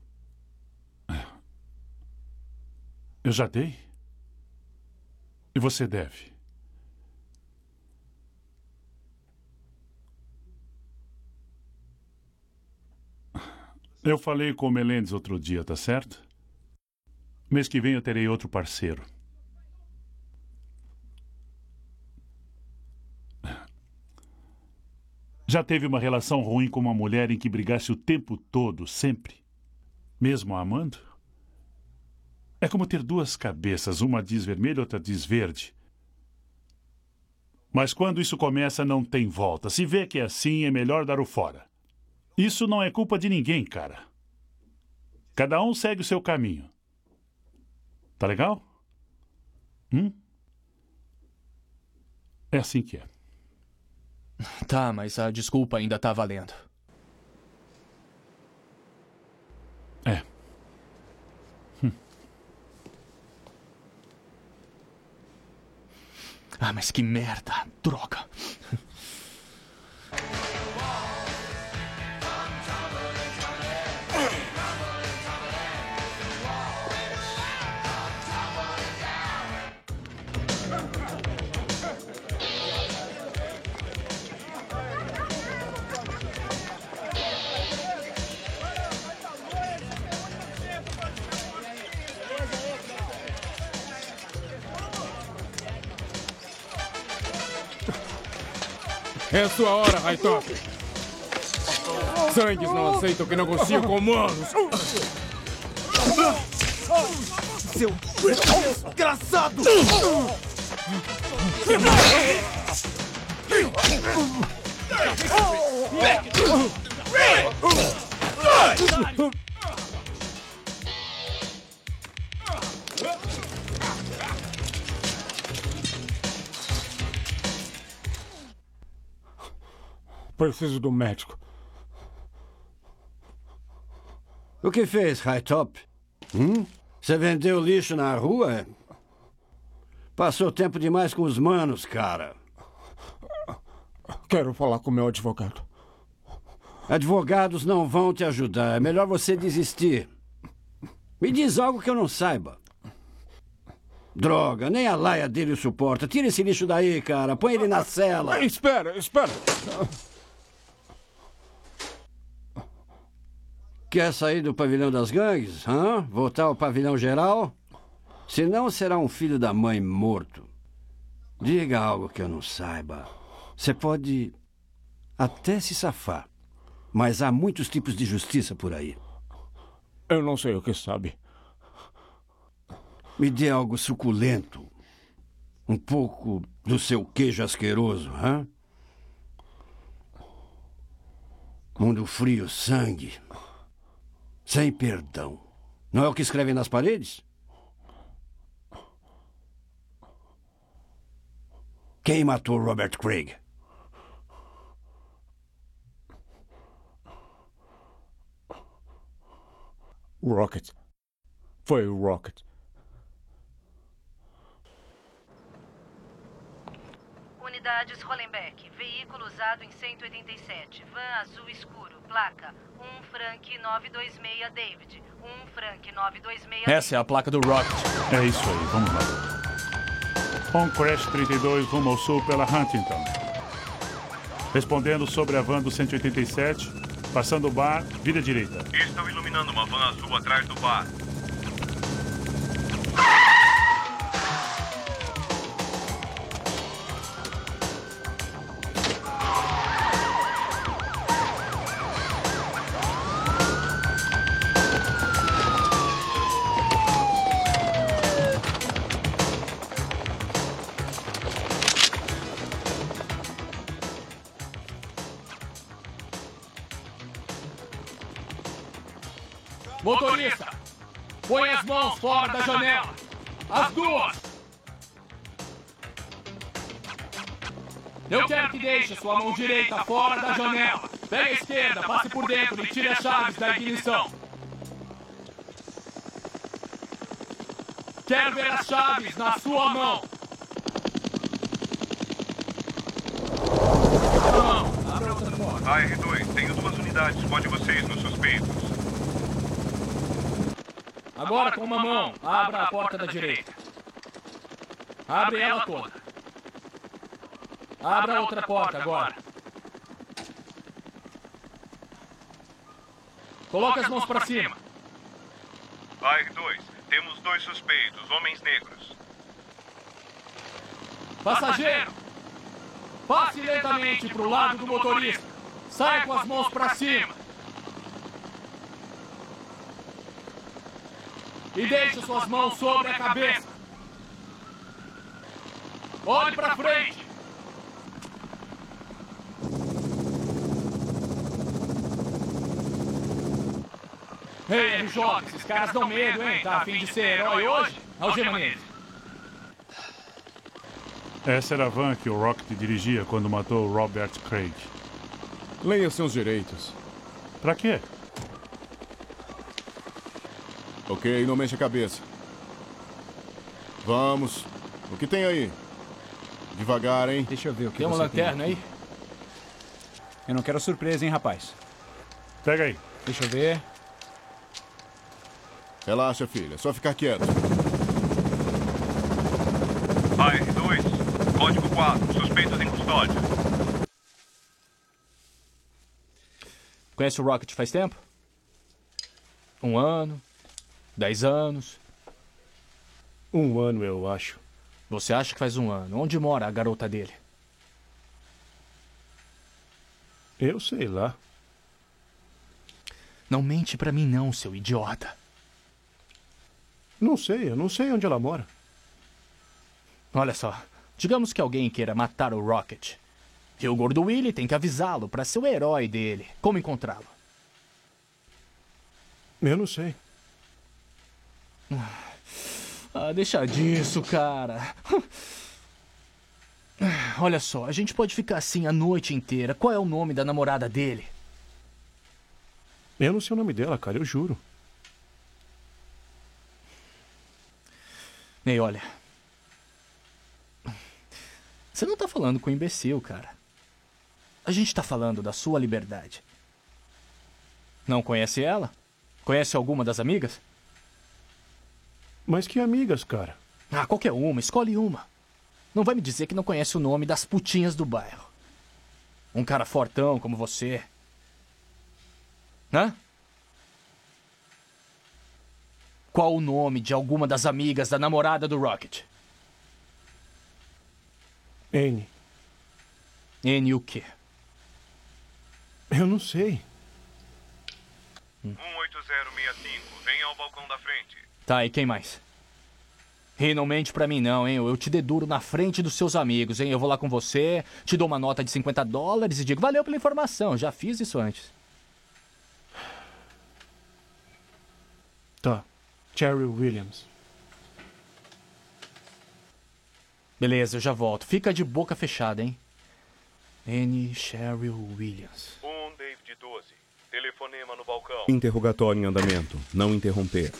Eu já dei? E você deve? Eu falei com o Melendez outro dia, tá certo? Mês que vem eu terei outro parceiro. Já teve uma relação ruim com uma mulher em que brigasse o tempo todo, sempre? Mesmo a amando? É como ter duas cabeças, uma diz vermelho, outra diz verde. Mas quando isso começa, não tem volta. Se vê que é assim, é melhor dar o fora. Isso não é culpa de ninguém, cara. Cada um segue o seu caminho. Tá legal? É assim que é. Tá, mas a desculpa ainda tá valendo. É. Mas que merda. Droga. É a sua hora, Hightop. Sangues não aceitam que negocio com humanos. Seu desgraçado! Preciso do médico. O que fez, Hightop? Você vendeu lixo na rua? Passou tempo demais com os manos, cara. Quero falar com meu advogado. Advogados não vão te ajudar. É melhor você desistir. Me diz algo que eu não saiba. Droga, nem a laia dele o suporta. Tira esse lixo daí, cara. Põe ele na cela. Espera. Quer sair do pavilhão das gangues? Voltar ao pavilhão geral? Senão será um filho da mãe morto. Diga algo que eu não saiba. Você pode até se safar. Mas há muitos tipos de justiça por aí. Eu não sei o que sabe. Me dê algo suculento. Um pouco do seu queijo asqueroso, Mundo frio, sangue. Sem perdão. Não é o que escrevem nas paredes? Quem matou Robert Craig? Rocket. Foi o Rocket. Unidades Hollenbeck. Veículo usado em 187. Van azul escuro. Placa 1 Frank 926 David. 1 Frank 926. Essa é a placa do Rocket. É isso aí, vamos lá. On Crash 32 rumo ao sul pela Huntington. Respondendo sobre a van do 187, passando o bar, vira direita. Estão iluminando uma van azul atrás do bar. Motorista, põe as mãos fora da janela. As duas. Eu quero que deixe sua mão direita fora da janela. Pega a esquerda, passe por dentro e tire as chaves da ignição. Quero ver as chaves na sua mão. AR2, tenho 2 unidades, código 6 nos suspeitos. Agora com uma mão, abra a porta da direita. Abre ela toda. Abra a outra porta agora. Coloque as mãos para cima. AR2, temos 2 suspeitos, homens negros. Passageiro, passe lentamente para o lado do motorista. Saia com as mãos para cima. E deixe suas mãos sobre a cabeça. Olhe para frente. Ei, RJ, esses caras dão medo, hein? Tá a fim de ser herói hoje? Algema neles. Essa era a van que o Rocket dirigia quando matou o Robert Craig. Leia seus direitos. Pra quê? Ok, não mexa a cabeça. Vamos. O que tem aí? Devagar, hein? Deixa eu ver o que Tem uma lanterna aí? Eu não quero surpresa, hein, rapaz? Pega aí. Deixa eu ver. Relaxa, filha. Só ficar quieto. AR2, código 4, suspeitos em custódia. Conhece o Rocket faz tempo? 1 ano? 10 anos? 1 ano, eu acho. Você acha que faz 1 ano? Onde mora a garota dele? Eu sei lá. Não mente pra mim não, seu idiota. Não sei, eu não sei onde ela mora. Olha só, digamos que alguém queira matar o Rocket. E o Gordo Willie tem que avisá-lo pra ser o herói dele. Como encontrá-lo? Eu não sei. Ah, deixa disso, cara. Olha só, a gente pode ficar assim a noite inteira. Qual é o nome da namorada dele? Eu não sei o nome dela, cara, eu juro. Ei, olha. Você não tá falando com um imbecil, cara. A gente tá falando da sua liberdade. Não conhece ela? Conhece alguma das amigas? Mas que amigas, cara? Ah, qualquer uma. Escolhe uma. Não vai me dizer que não conhece o nome das putinhas do bairro. Um cara fortão como você. Hã? Qual o nome de alguma das amigas da namorada do Rocket? N. N o quê? Eu não sei. 18065, venha ao balcão da frente. Tá, e quem mais? E não mente pra mim não, hein? Eu te deduro na frente dos seus amigos, hein? Eu vou lá com você, te dou uma nota de $50 e digo, valeu pela informação, já fiz isso antes. Tá. Cherry Williams. Beleza, eu já volto. Fica de boca fechada, hein? N. Cheryl Williams. David 12. Telefonema no balcão. Interrogatório em andamento. Não interromper.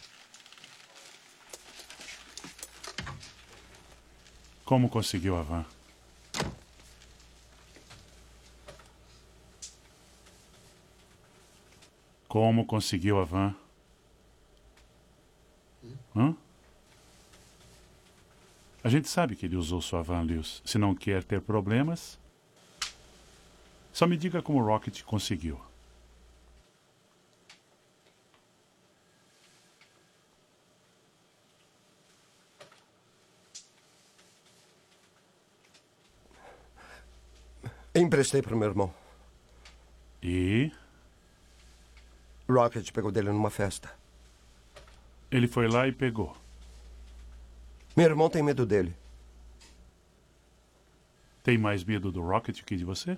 Como conseguiu a van? Como conseguiu a van? Hã? A gente sabe que ele usou sua van, Lewis. Se não quer ter problemas, só me diga como o Rocket conseguiu. Emprestei pro meu irmão. E? Rocket pegou dele numa festa. Ele foi lá e pegou. Meu irmão tem medo dele. Tem mais medo do Rocket que de você?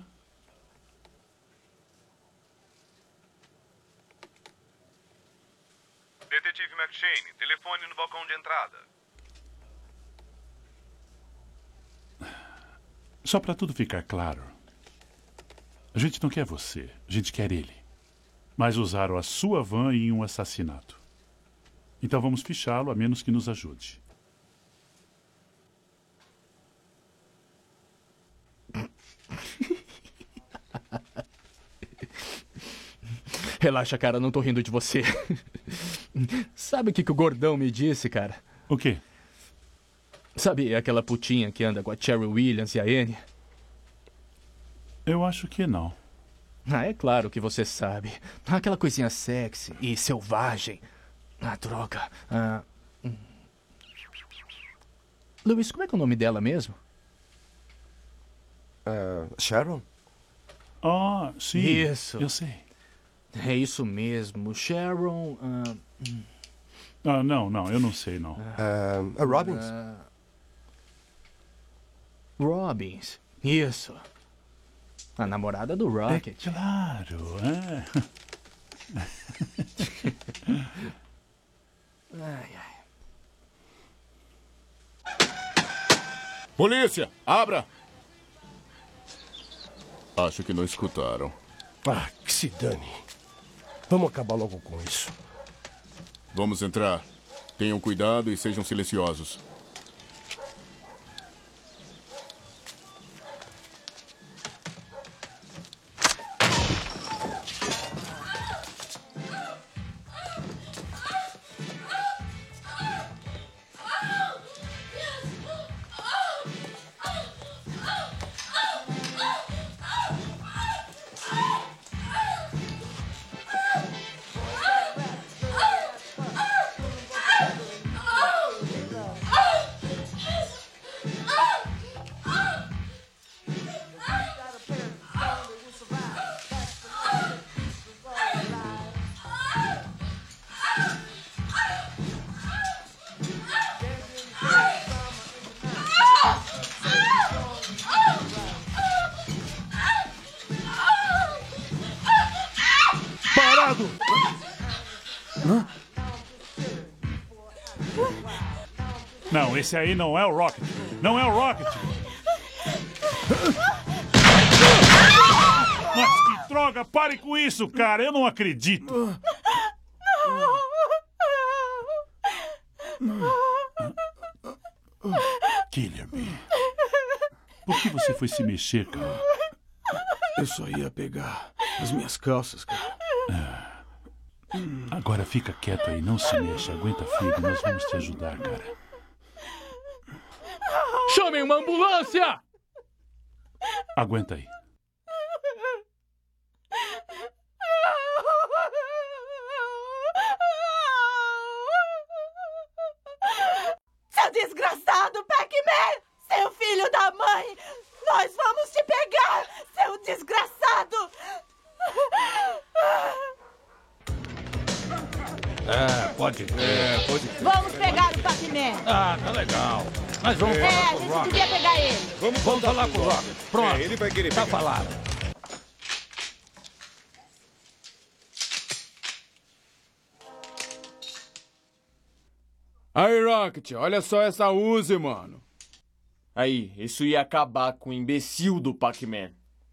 Wayne. Telefone no balcão de entrada. Só para tudo ficar claro, a gente não quer você, a gente quer ele. Mas usaram a sua van em um assassinato. Então vamos fichá-lo, a menos que nos ajude. Relaxa, cara, não tô rindo de você. Sabe o que o gordão me disse, cara? O quê? Sabe aquela putinha que anda com a Cherry Williams e a Anne? Eu acho que não. Ah, é claro que você sabe. Aquela coisinha sexy e selvagem. Ah, droga. Luiz, como é que é o nome dela mesmo? Sharon? Ah, sim. Isso. Eu sei. É isso mesmo. Sharon... não, eu não sei, não. Robbins? Robbins. Isso. A namorada do Rocket. É claro, Polícia, abra! Acho que não escutaram. Ah, que se dane. Vamos acabar logo com isso. Vamos entrar. Tenham cuidado e sejam silenciosos. Não, esse aí não é o Rocket. Não é o Rocket. Mas que droga, pare com isso, cara. Eu não acredito. Killerman. Por que você foi se mexer, cara? Eu só ia pegar as minhas calças, cara. Agora fica quieto aí, não se mexa. Aguenta firme, nós vamos te ajudar, cara. Chamem uma ambulância! Aguenta aí. Seu desgraçado, Pac-Man! Seu filho da mãe! Nós vamos te pegar, seu desgraçado! Pode crer. Vamos pegar o Pac-Man! Ah, tá legal. Mas vamos falar a com o gente Rocket. devia pegar ele. Vamos falar com o Rocket. Pronto. Ele vai querer Tá pegar. falado. Aí, Rocket, olha só essa Uzi, mano. Aí, isso ia acabar com o imbecil do Pac-Man.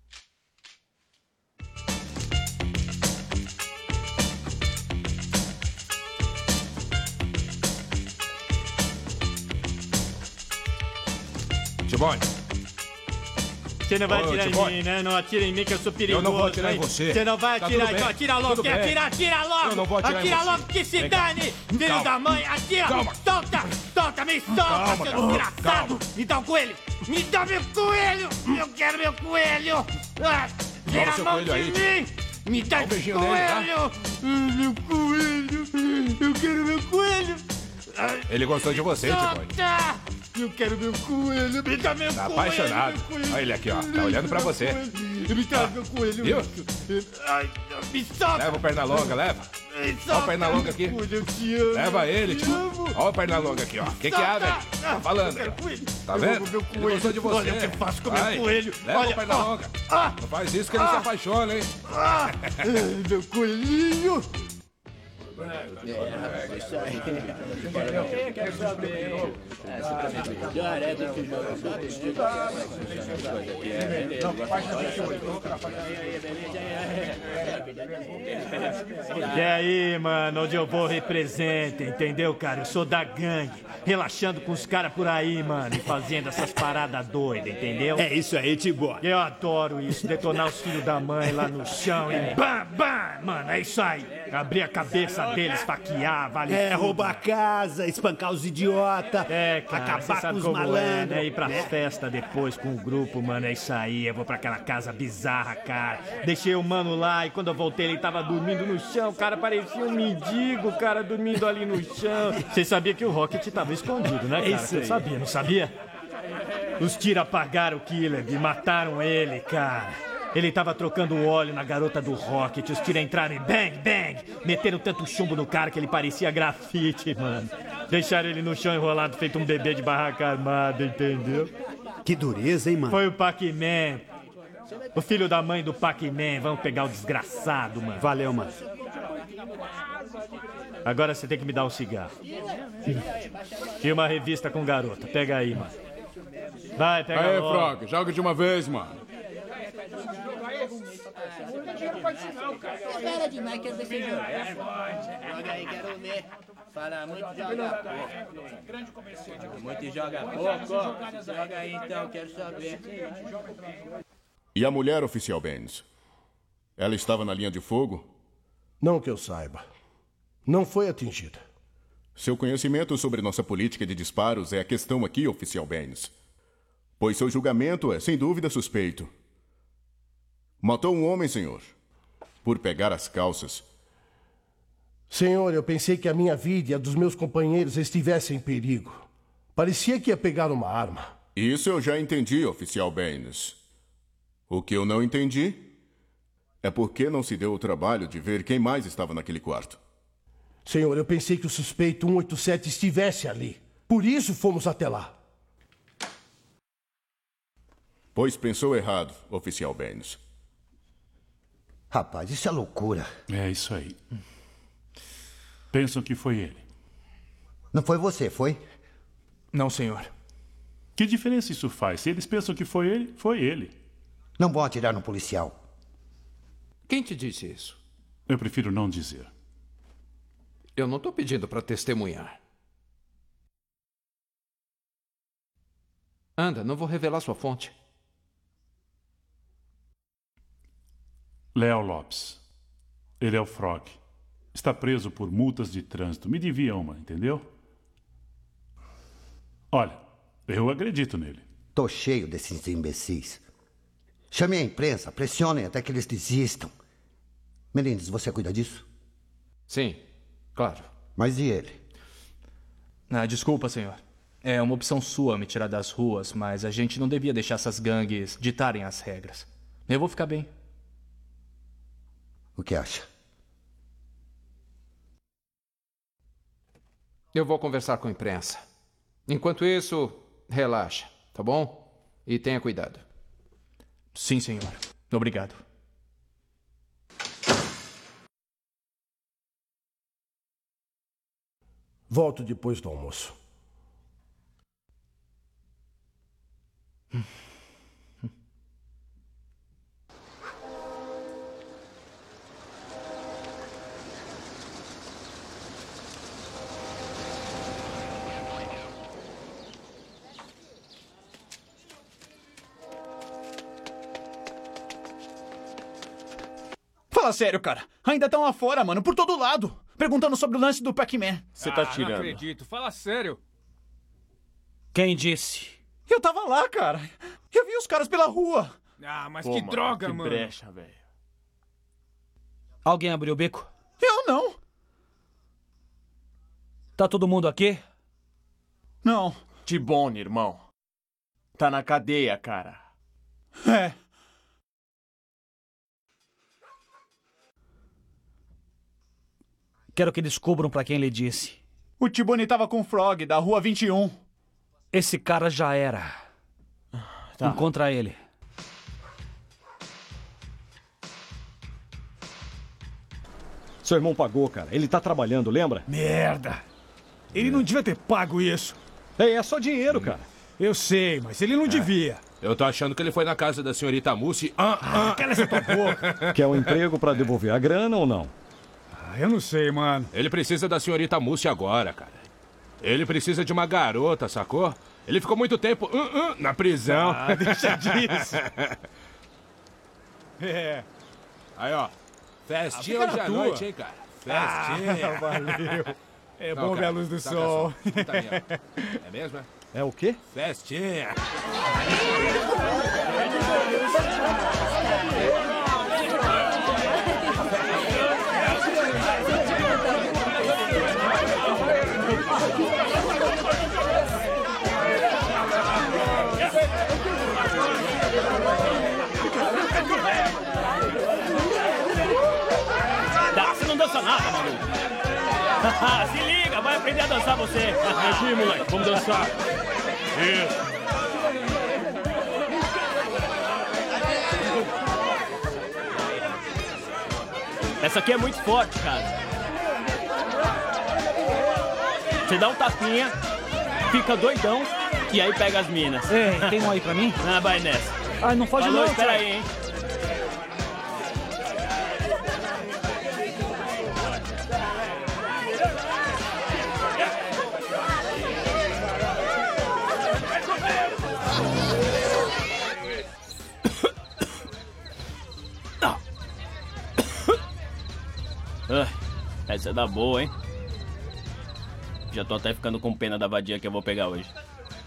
Tibone. Você não vai Ô, atirar Tibone. em mim, né? Não atira em mim que eu sou perigoso. Eu não vou atirar em hein? você. Você não vai Tá atirar, tudo então bem. atira logo. Tudo Quer bem. atirar? Atira logo. Eu não vou atirar em atira você. logo que se Vem cá. dane. Filho Calma. da mãe, atira. Calma. Solta, solta, me solta, Calma, seu calma. desgraçado. Calma. Me dá o coelho. Me dá meu coelho. Eu quero meu coelho. Ah, tira a seu mão coelho de aí. mim. Me dá Dá um esse beijinho nele, tá? coelho. Meu coelho. Eu quero meu coelho. Ele gostou de você, Tibone. Solta. Eu quero meu coelho. Me dá meu Tá coelho. apaixonado. meu coelho. Olha ele aqui, ó. Tá olhando pra você. Me traz meu coelho. Viu? Ai, me solta. Leva o Pernalonga, leva. Me Olha solta. o Pernalonga aqui. Eu te amo. Leva ele, te tio. amo. Olha o Pernalonga aqui, ó. O que é, velho? Tá falando aí, ó. Tá vendo? Meu Ele coelho. gostou de você. Olha o que eu faço com meu Vai, coelho. Leva Olha, o Pernalonga. ó. Não faz isso que ele se apaixona, hein? Meu coelhinho. Isso aí. Eu quero saber. Melhor é do que o jogador. E aí, mano, onde eu vou representa, entendeu, cara? Eu sou da gangue, relaxando com os caras por aí, mano, e fazendo essas paradas doidas, entendeu? É isso aí, T-Boy. Eu adoro isso, detonar os filhos da mãe lá no chão e bam, bam, mano, é isso aí. Abrir a cabeça deles, faquear, vale tudo. Roubar a casa, espancar os idiotas, cara, acabar com os malandros. malandros. Ir pras festas depois com o grupo, mano, é isso aí. Eu vou pra aquela casa bizarra, cara. Deixei o mano lá e quando eu voltei ele tava dormindo no chão. O cara parecia um mendigo, cara, dormindo ali no chão. Você sabia que o Rocket tava escondido, né, cara? Você sabia, não sabia? Os tiros apagaram o Killer e mataram ele, cara. Ele tava trocando óleo na garota do Rocket, os tiros entraram e bang, bang! Meteram tanto chumbo no cara que ele parecia grafite, mano. Deixaram ele no chão enrolado, feito um bebê de barraca armada, entendeu? Que dureza, hein, mano? Foi o Pac-Man. O filho da mãe do Pac-Man. Vamos pegar o desgraçado, mano. Valeu, mano. Agora você tem que me dar um cigarro. E uma revista com garota. Pega aí, mano. Vai, pega aí, logo. Frog, joga de uma vez, mano. Espera demais que eu deixei jogar. Joga aí, quero ver. Fala muito, joga pouco. Muito joga pouco. Joga aí então, quero saber. E a mulher, oficial Benz? Ela estava na linha de fogo? Não que eu saiba. Não foi atingida. Seu conhecimento sobre nossa política de disparos é a questão aqui, oficial Benz. Pois seu julgamento é, sem dúvida, suspeito. Matou um homem, senhor, por pegar as calças. Senhor, eu pensei que a minha vida e a dos meus companheiros estivessem em perigo. Parecia que ia pegar uma arma. Isso eu já entendi, oficial Benz. O que eu não entendi é por que não se deu o trabalho de ver quem mais estava naquele quarto. Senhor, eu pensei que o suspeito 187 estivesse ali. Por isso fomos até lá. Pois pensou errado, oficial Benz. Rapaz, isso é loucura. É isso aí. Pensam que foi ele. Não foi você, foi? Não, senhor. Que diferença isso faz? Se eles pensam que foi ele, foi ele. Não vão atirar no policial. Quem te disse isso? Eu prefiro não dizer. Eu não estou pedindo para testemunhar. Anda, não vou revelar sua fonte. Léo Lopes. Ele é o Frog. Está preso por multas de trânsito. Me devia uma, entendeu? Olha, eu acredito nele. Tô cheio desses imbecis. Chame a imprensa, pressionem até que eles desistam. Melindres, você cuida disso? Sim, claro. Mas e ele? Desculpa, senhor. É uma opção sua me tirar das ruas, mas a gente não devia deixar essas gangues ditarem as regras. Eu vou ficar bem. O que acha? Eu vou conversar com a imprensa. Enquanto isso, relaxa, tá bom? E tenha cuidado. Sim, senhor. Obrigado. Volto depois do almoço. Fala sério, cara. Ainda estão lá fora, mano, por todo lado. Perguntando sobre o lance do Pac-Man. Você tá tirando. Não acredito. Fala sério. Quem disse? Eu tava lá, cara. Eu vi os caras pela rua. Ah, mas que droga, que mano. Que brecha, velho. Alguém abriu o bico? Eu não. Tá todo mundo aqui? Não. T-Bone, irmão. Tá na cadeia, cara. É. Quero que descubram pra quem ele disse. O T-Bone tava com o Frog, da rua 21. Esse cara já era. Tá. Encontra ele. Seu irmão pagou, cara. Ele tá trabalhando, lembra? Merda! Ele não devia ter pago isso. É só dinheiro, cara. Eu sei, mas ele não devia. Eu tô achando que ele foi na casa da senhorita Mussi. Cala essa tua boca. Quer um emprego pra devolver a grana ou não? Eu não sei, mano. Ele precisa da senhorita Mussi agora, cara. Ele precisa de uma garota, sacou? Ele ficou muito tempo na prisão. Deixa disso. Aí, ó. Festinha hoje à noite, hein, cara? Festinha. Valeu. É bom ver a luz do sol. É mesmo, é? É o quê? Festinha. Você não dança nada, maluco. Se liga, vai aprender a dançar você. Vem aqui, moleque, vamos dançar. Isso. Essa aqui é muito forte, cara. Você dá um tapinha, fica doidão e aí pega as minas. Ei, tem um aí pra mim? Vai nessa. Não foge Falou, não, espera cara. aí, hein. Essa é da boa, hein? Já tô até ficando com pena da vadia que eu vou pegar hoje.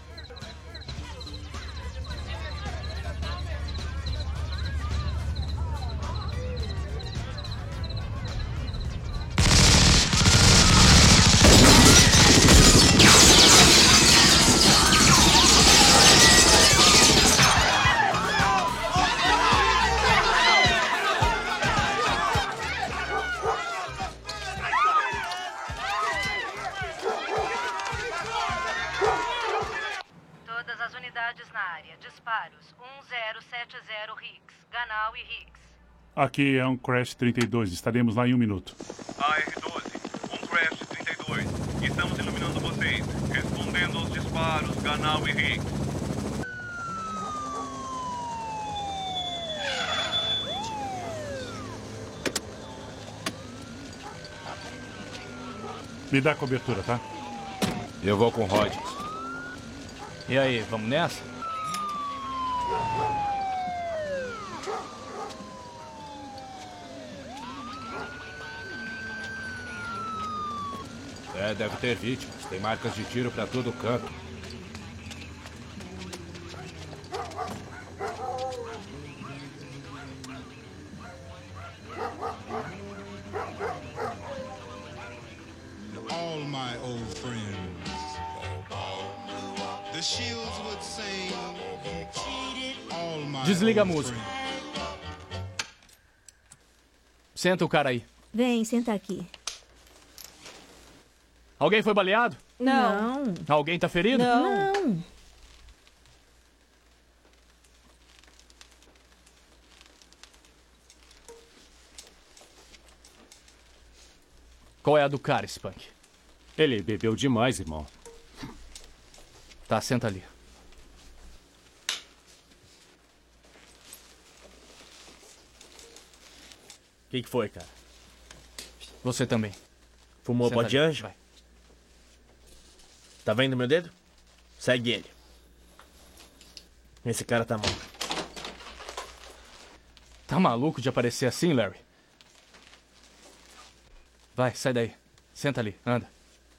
Aqui é um Crash 32. Estaremos lá em 1 minuto. AR-12, um Crash 32. Estamos iluminando vocês. Respondendo aos disparos, Ganal e Higgs. Me dá a cobertura, tá? Eu vou com o Rogers. E aí, vamos nessa? Deve ter vítimas. Tem marcas de tiro pra todo canto. All my old friends. The shields would sing. All my Desliga a old música. friends. Senta o cara aí. Vem, senta aqui. Alguém foi baleado? Não. Alguém tá ferido? Não. Qual é a do cara, Spunk? Ele bebeu demais, irmão. Tá, senta ali. O que foi, cara? Você também. Fumou Senta pó de ali. anjo? Vai. Tá vendo meu dedo? Segue ele. Esse cara tá morto. Tá maluco de aparecer assim, Larry? Vai, sai daí. Senta ali, anda.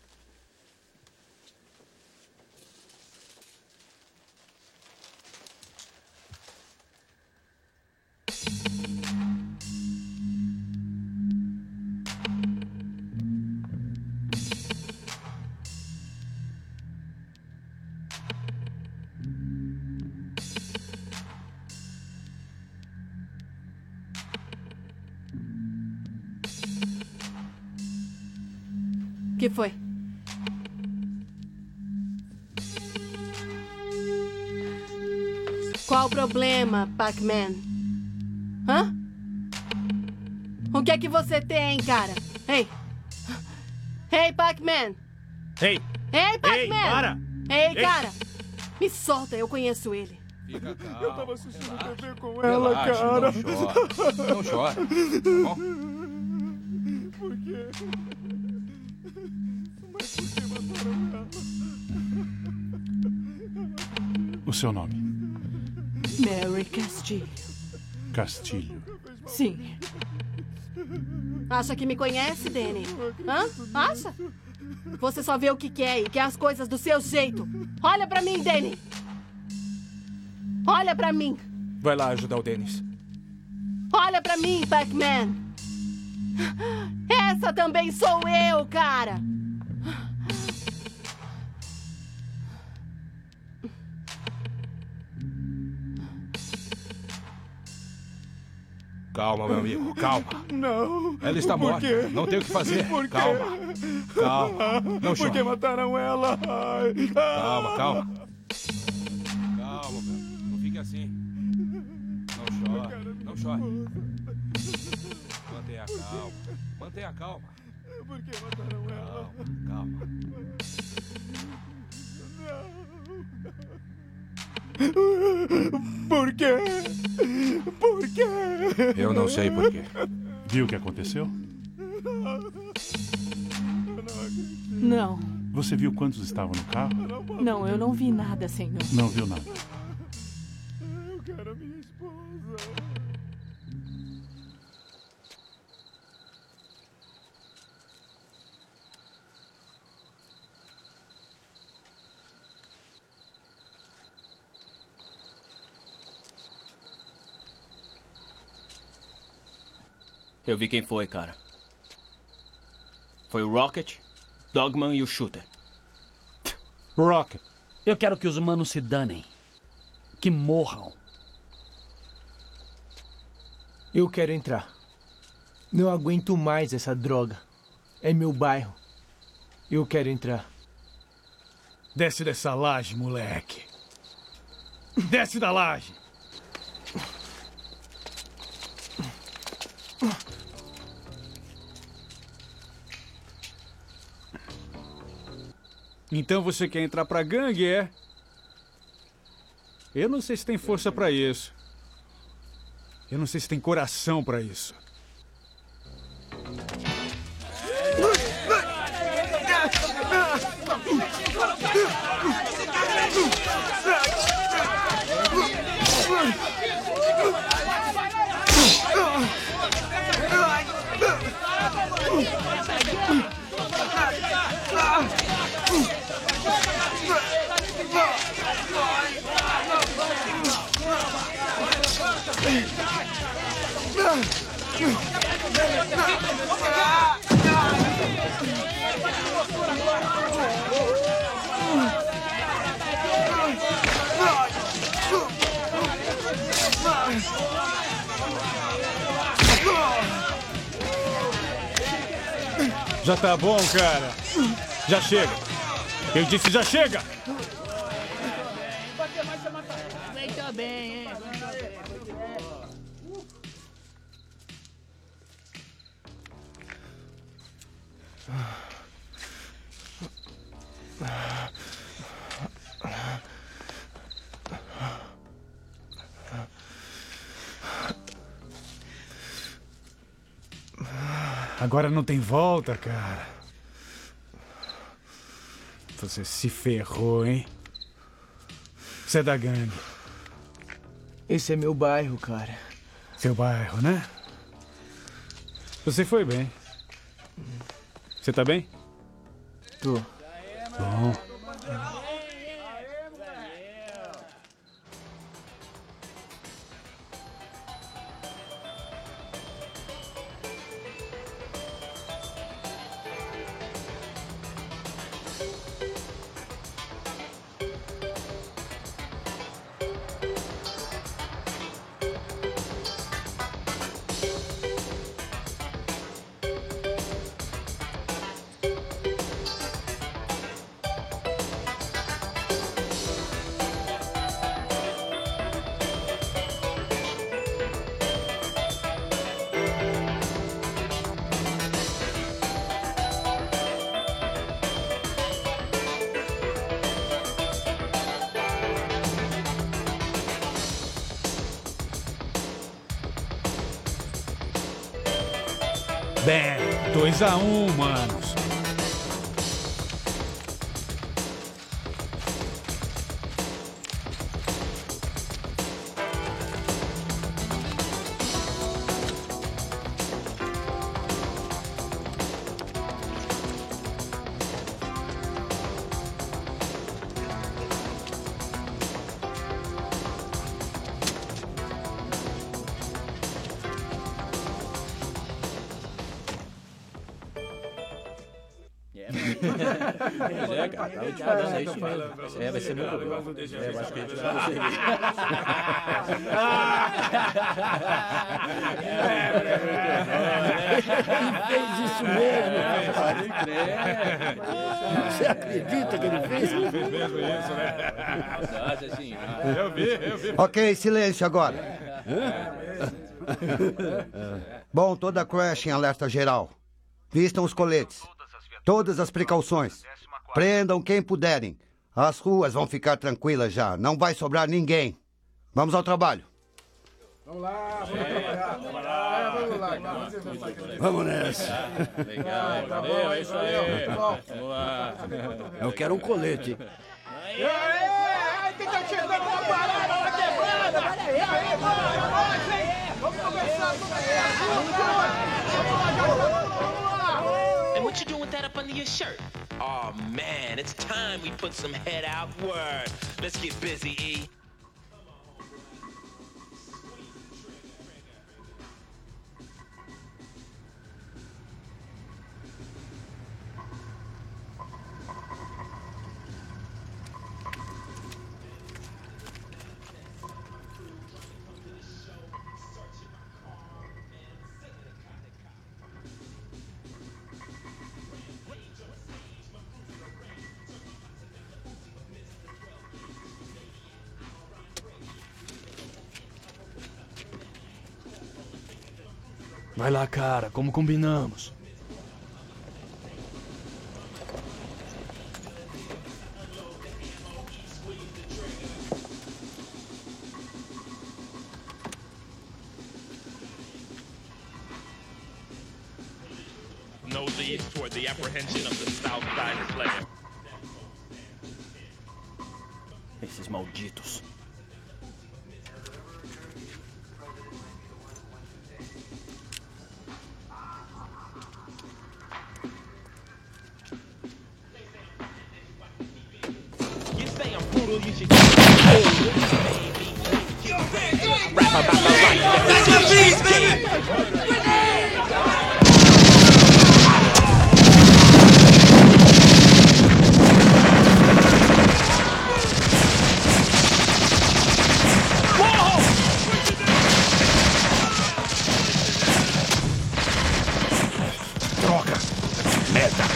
O que foi? Qual o problema, Pac-Man? Hã? O que é que você tem, cara? Ei! Ei, Pac-Man! Ei! Ei, Pac-Man! Ei, para! Ei, cara! Me solta, eu conheço ele. Fica calmo. Eu tava assistindo TV com Relaxa, ela, cara. não chora. Não chora, tá bom? Por quê? Mas por que mataram ela? O seu nome? Mary Castillo. Castilho. Sim. Acha que me conhece, Danny? Hã? Acha? Você só vê o que quer e quer as coisas do seu jeito. Olha pra mim, Danny. Olha pra mim. Vai lá ajudar o Dennis. Olha pra mim, Pac-Man. Essa também sou eu, cara. Calma, meu amigo, calma. Não. Ela está Por morta. quê? Não tem o que fazer. Por quê? Calma. Calma. Não Por que chora. mataram ela? Ai. Calma, calma. Calma, meu. Não fique assim. Não chore. Não chore. Mantenha a calma. Mantenha a calma. Por que mataram ela? Calma. Por quê? Por quê? Eu não sei por quê. Viu o que aconteceu? Não, Você viu quantos estavam no carro? não, eu não vi nada, senhor. Não viu nada. Eu quero a minha esposa. Eu vi quem foi, cara. Foi o Rocket, Dogman e o Shooter. Rocket, eu quero que os humanos se danem. Que morram. Eu quero entrar. Não aguento mais essa droga. É meu bairro. Eu quero entrar. Desce dessa laje, moleque. Desce da laje. Então você quer entrar pra gangue, é? Eu não sei se tem força pra isso. Eu não sei se tem coração pra isso. Já tá bom, cara. Já chega. Eu disse já chega. Aguentou bem, hein? Agora não tem volta, cara. Você se ferrou, hein? Você é da gangue. Esse é meu bairro, cara. Seu bairro, né? Você foi bem. Você tá bem? Tô. Bom. Bem, 2-1, manos. É, cara, tava te falando, é isso mesmo. Vai ser muito legal. Eu acho que a gente vai conseguir. Ele fez isso mesmo. Pode crer. Você acredita que ele fez? Ele fez mesmo isso, né? Assim, eu vi. Ok, silêncio agora. Bom, toda a Crash em alerta geral. Vistam os coletes. Todas as precauções. Prendam quem puderem. As ruas vão ficar tranquilas já. Não vai sobrar ninguém. Vamos ao trabalho. Vamos lá, vamos trabalhar. Vamos lá. Vamos nessa. Legal, valeu, é isso aí. Vamos lá. Eu quero um colete. Quem tá chegando na parada, tá quebrada? Vamos começar. And what you doing with that up under your shirt? Oh man, it's time we put some head out. Word. Let's get busy, E. Vai lá, cara, como combinamos. No leads toward the apprehension of the South Side Slayer. Esses malditos. You should rap about the life. That's the beast, baby! Droga! Merda!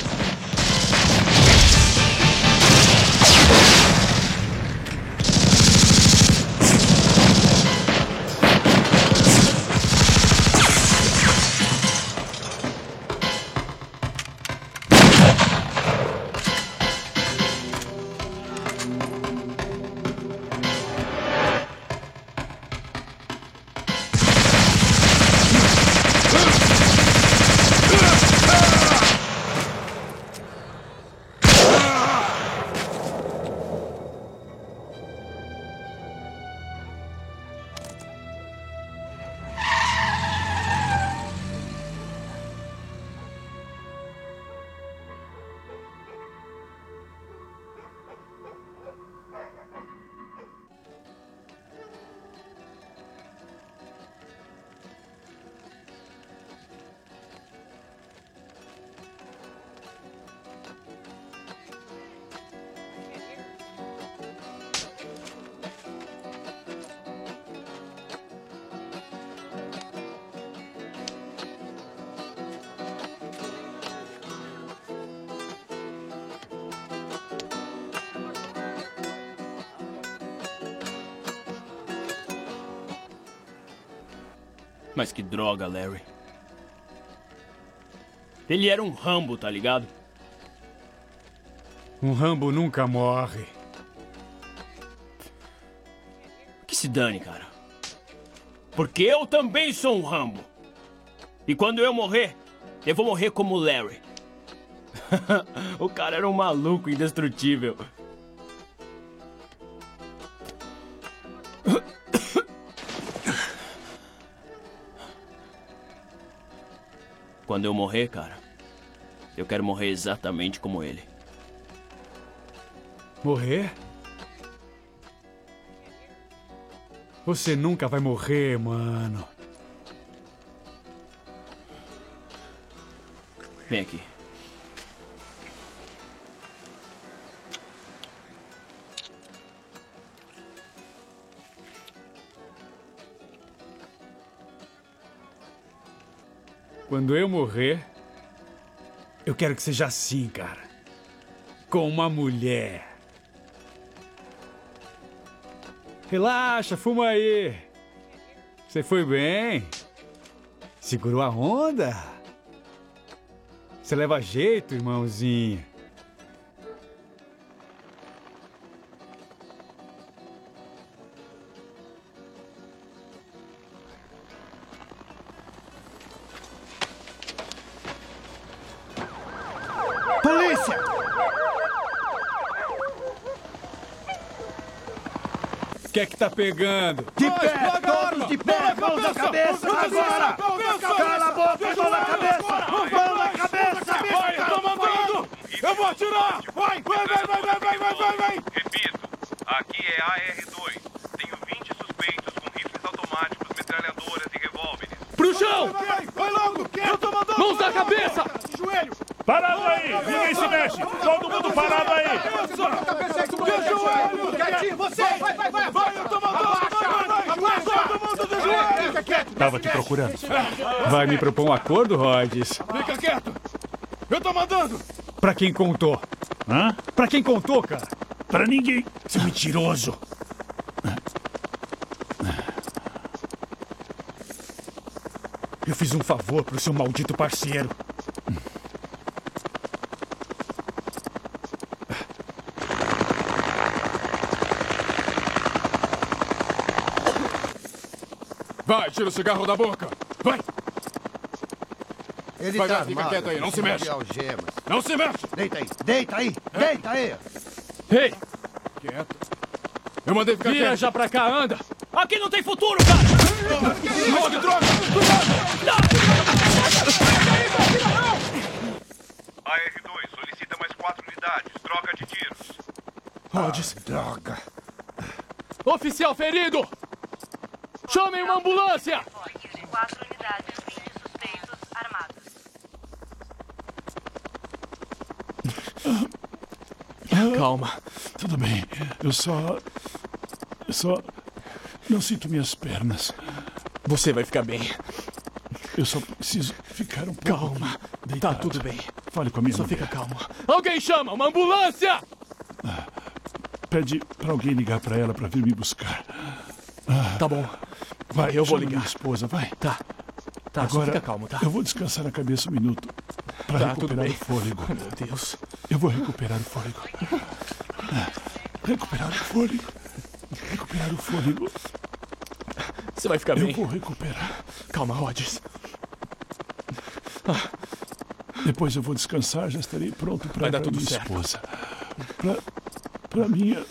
Mas que droga, Larry. Ele era um Rambo, tá ligado? Um Rambo nunca morre. Que se dane, cara. Porque eu também sou um Rambo. E quando eu morrer, Eu vou morrer como o Larry. O cara era um maluco indestrutível. Quando eu morrer, cara, eu quero morrer exatamente como ele. Morrer? Você nunca vai morrer, mano. Vem aqui. Quando eu morrer, eu quero que seja assim, cara. Com uma mulher. Relaxa, fuma aí. Você foi bem. Segurou a onda. Você leva jeito, irmãozinho. Polícia! O que é que tá pegando? De pé, todos de pé, mãos na cabeça, agora! Cala a boca, mão na cabeça! Mão na cabeça! Vai, eu tô mandando! Eu vou atirar! Vai! Repito, aqui é AR2. Tenho 20 suspeitos com rifles automáticos, metralhadoras e revólveres. Pro chão! Vai logo! Eu tô mandando! Mãos na cabeça! Joelho! Parado aí! Ninguém se mexe! Todo mundo parado aí! De joelho! Quietinho, você! Vai, eu tô mandando! Vai, todo mundo de joelho! Fica quieto! Tava te procurando. Vai me propor um acordo, Rhodes? Fica quieto! Eu tô mandando! Pra quem contou? Hã? Pra quem contou, cara? Pra ninguém, seu mentiroso. Eu fiz um favor pro seu maldito parceiro. Vai, tira o cigarro da boca. Vai. Ele vai, tá vai, fica armado, quieto aí, não se de mexe. algemas. Não se mexe. Deita aí, deita aí, deita aí. Ei! Quieto. Eu mandei ficar Vira quieto. já pra cá, anda! Aqui não tem futuro, cara! Droga! AR2 solicita mais 4 unidades. Troca de tiros. Rhodes. Droga. Oficial ferido! Chamem uma ambulância! 4 unidades, 20 suspeitos armados. Calma. Tudo bem. Eu só não sinto minhas pernas. Você vai ficar bem. Eu só preciso ficar um pouco Calma. deitado. Tá tudo bem. Fale com a minha Só mulher. fica calmo. Alguém chama uma ambulância! Pede pra alguém ligar pra ela pra vir me buscar. Tá bom. Vai, eu vou chama ligar. minha esposa, vai. Tá. Tá, só Agora, fica calmo, tá? eu vou descansar a cabeça um minuto pra Tá, tudo recuperar bem. o fôlego. Meu Deus. Eu vou recuperar o fôlego. Recuperar o fôlego. Recuperar o fôlego. Você vai ficar Eu bem. vou recuperar. Calma, Rhodes. Depois eu vou descansar, já estarei pronto pra Vai ir dar pra tudo minha certo. esposa. Pra minha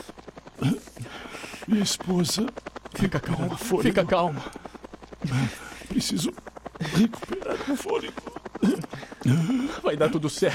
esposa. Fica recuperar calmo. o fôlego. Fica calmo. Preciso recuperar o fôlego. Vai dar tudo certo.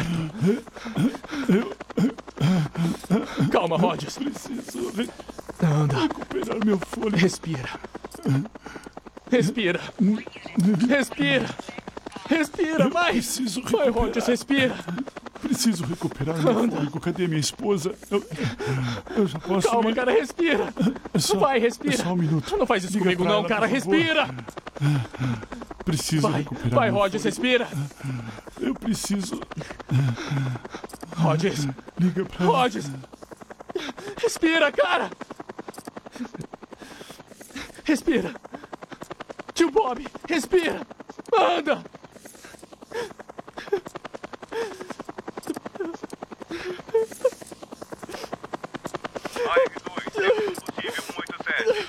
Calma, Rhodes. Preciso Anda. recuperar meu fôlego. Respira. Respira. Respira. Respira, vai. Preciso Vai, recuperar. Rhodes, respira. Preciso recuperar meu fôlego. Cadê minha esposa? Eu já posso. Calma, cara, respira. Vai, respira. É só um minuto. Não faz isso Liga comigo, pra não, ela, cara. por favor. Respira. Preciso Vai, recuperar vai, meu Rhodes, fôlego. respira. Eu preciso. Rhodes. Liga pra ela. Rhodes. Respira, cara. Respira. Tio Bob, respira. Anda. AR2, é possível 187.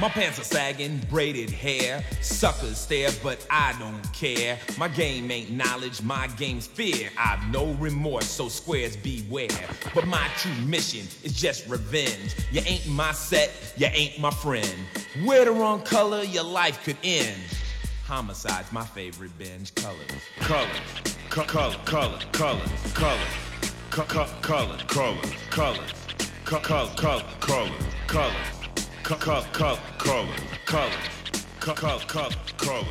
My pants are sagging, braided hair. Suckers stare, but I don't care. My game ain't knowledge, my game's fear. I've no remorse, so squares beware. But my true mission is just revenge. You ain't my set, you ain't my friend. Wear the wrong color, your life could end. Homicide's my favorite binge. Colors, colors, color, color, color, color, color, color, color, color, color, color, color, color. Color, color, color, color, color, color, color,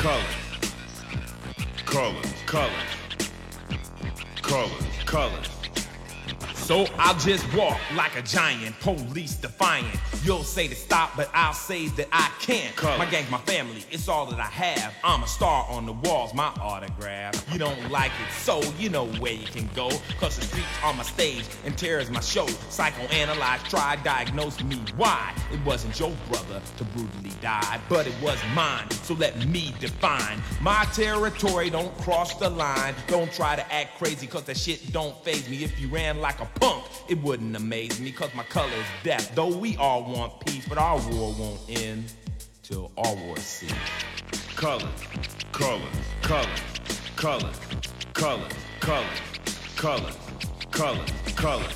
color, color, color, color. So I'll just walk like a giant, police defiant. You'll say to stop, but I'll say that I can't. My gang's my family, it's all that I have. I'm a star on the walls, my autograph. You don't like it, so you know where you can go. Cause the streets are my stage, and terror's my show. Psychoanalyze, try, diagnose me why. It wasn't your brother to brutally die, but it was mine, so let me define. My territory, don't cross the line. Don't try to act crazy, cause that shit don't faze me. If you ran like a punk, it wouldn't amaze me, cause my color is death. Though we all want peace, but our war won't end till all wars cease. Colors, colors, colors, colors, colors, colors, colors, colors, colors.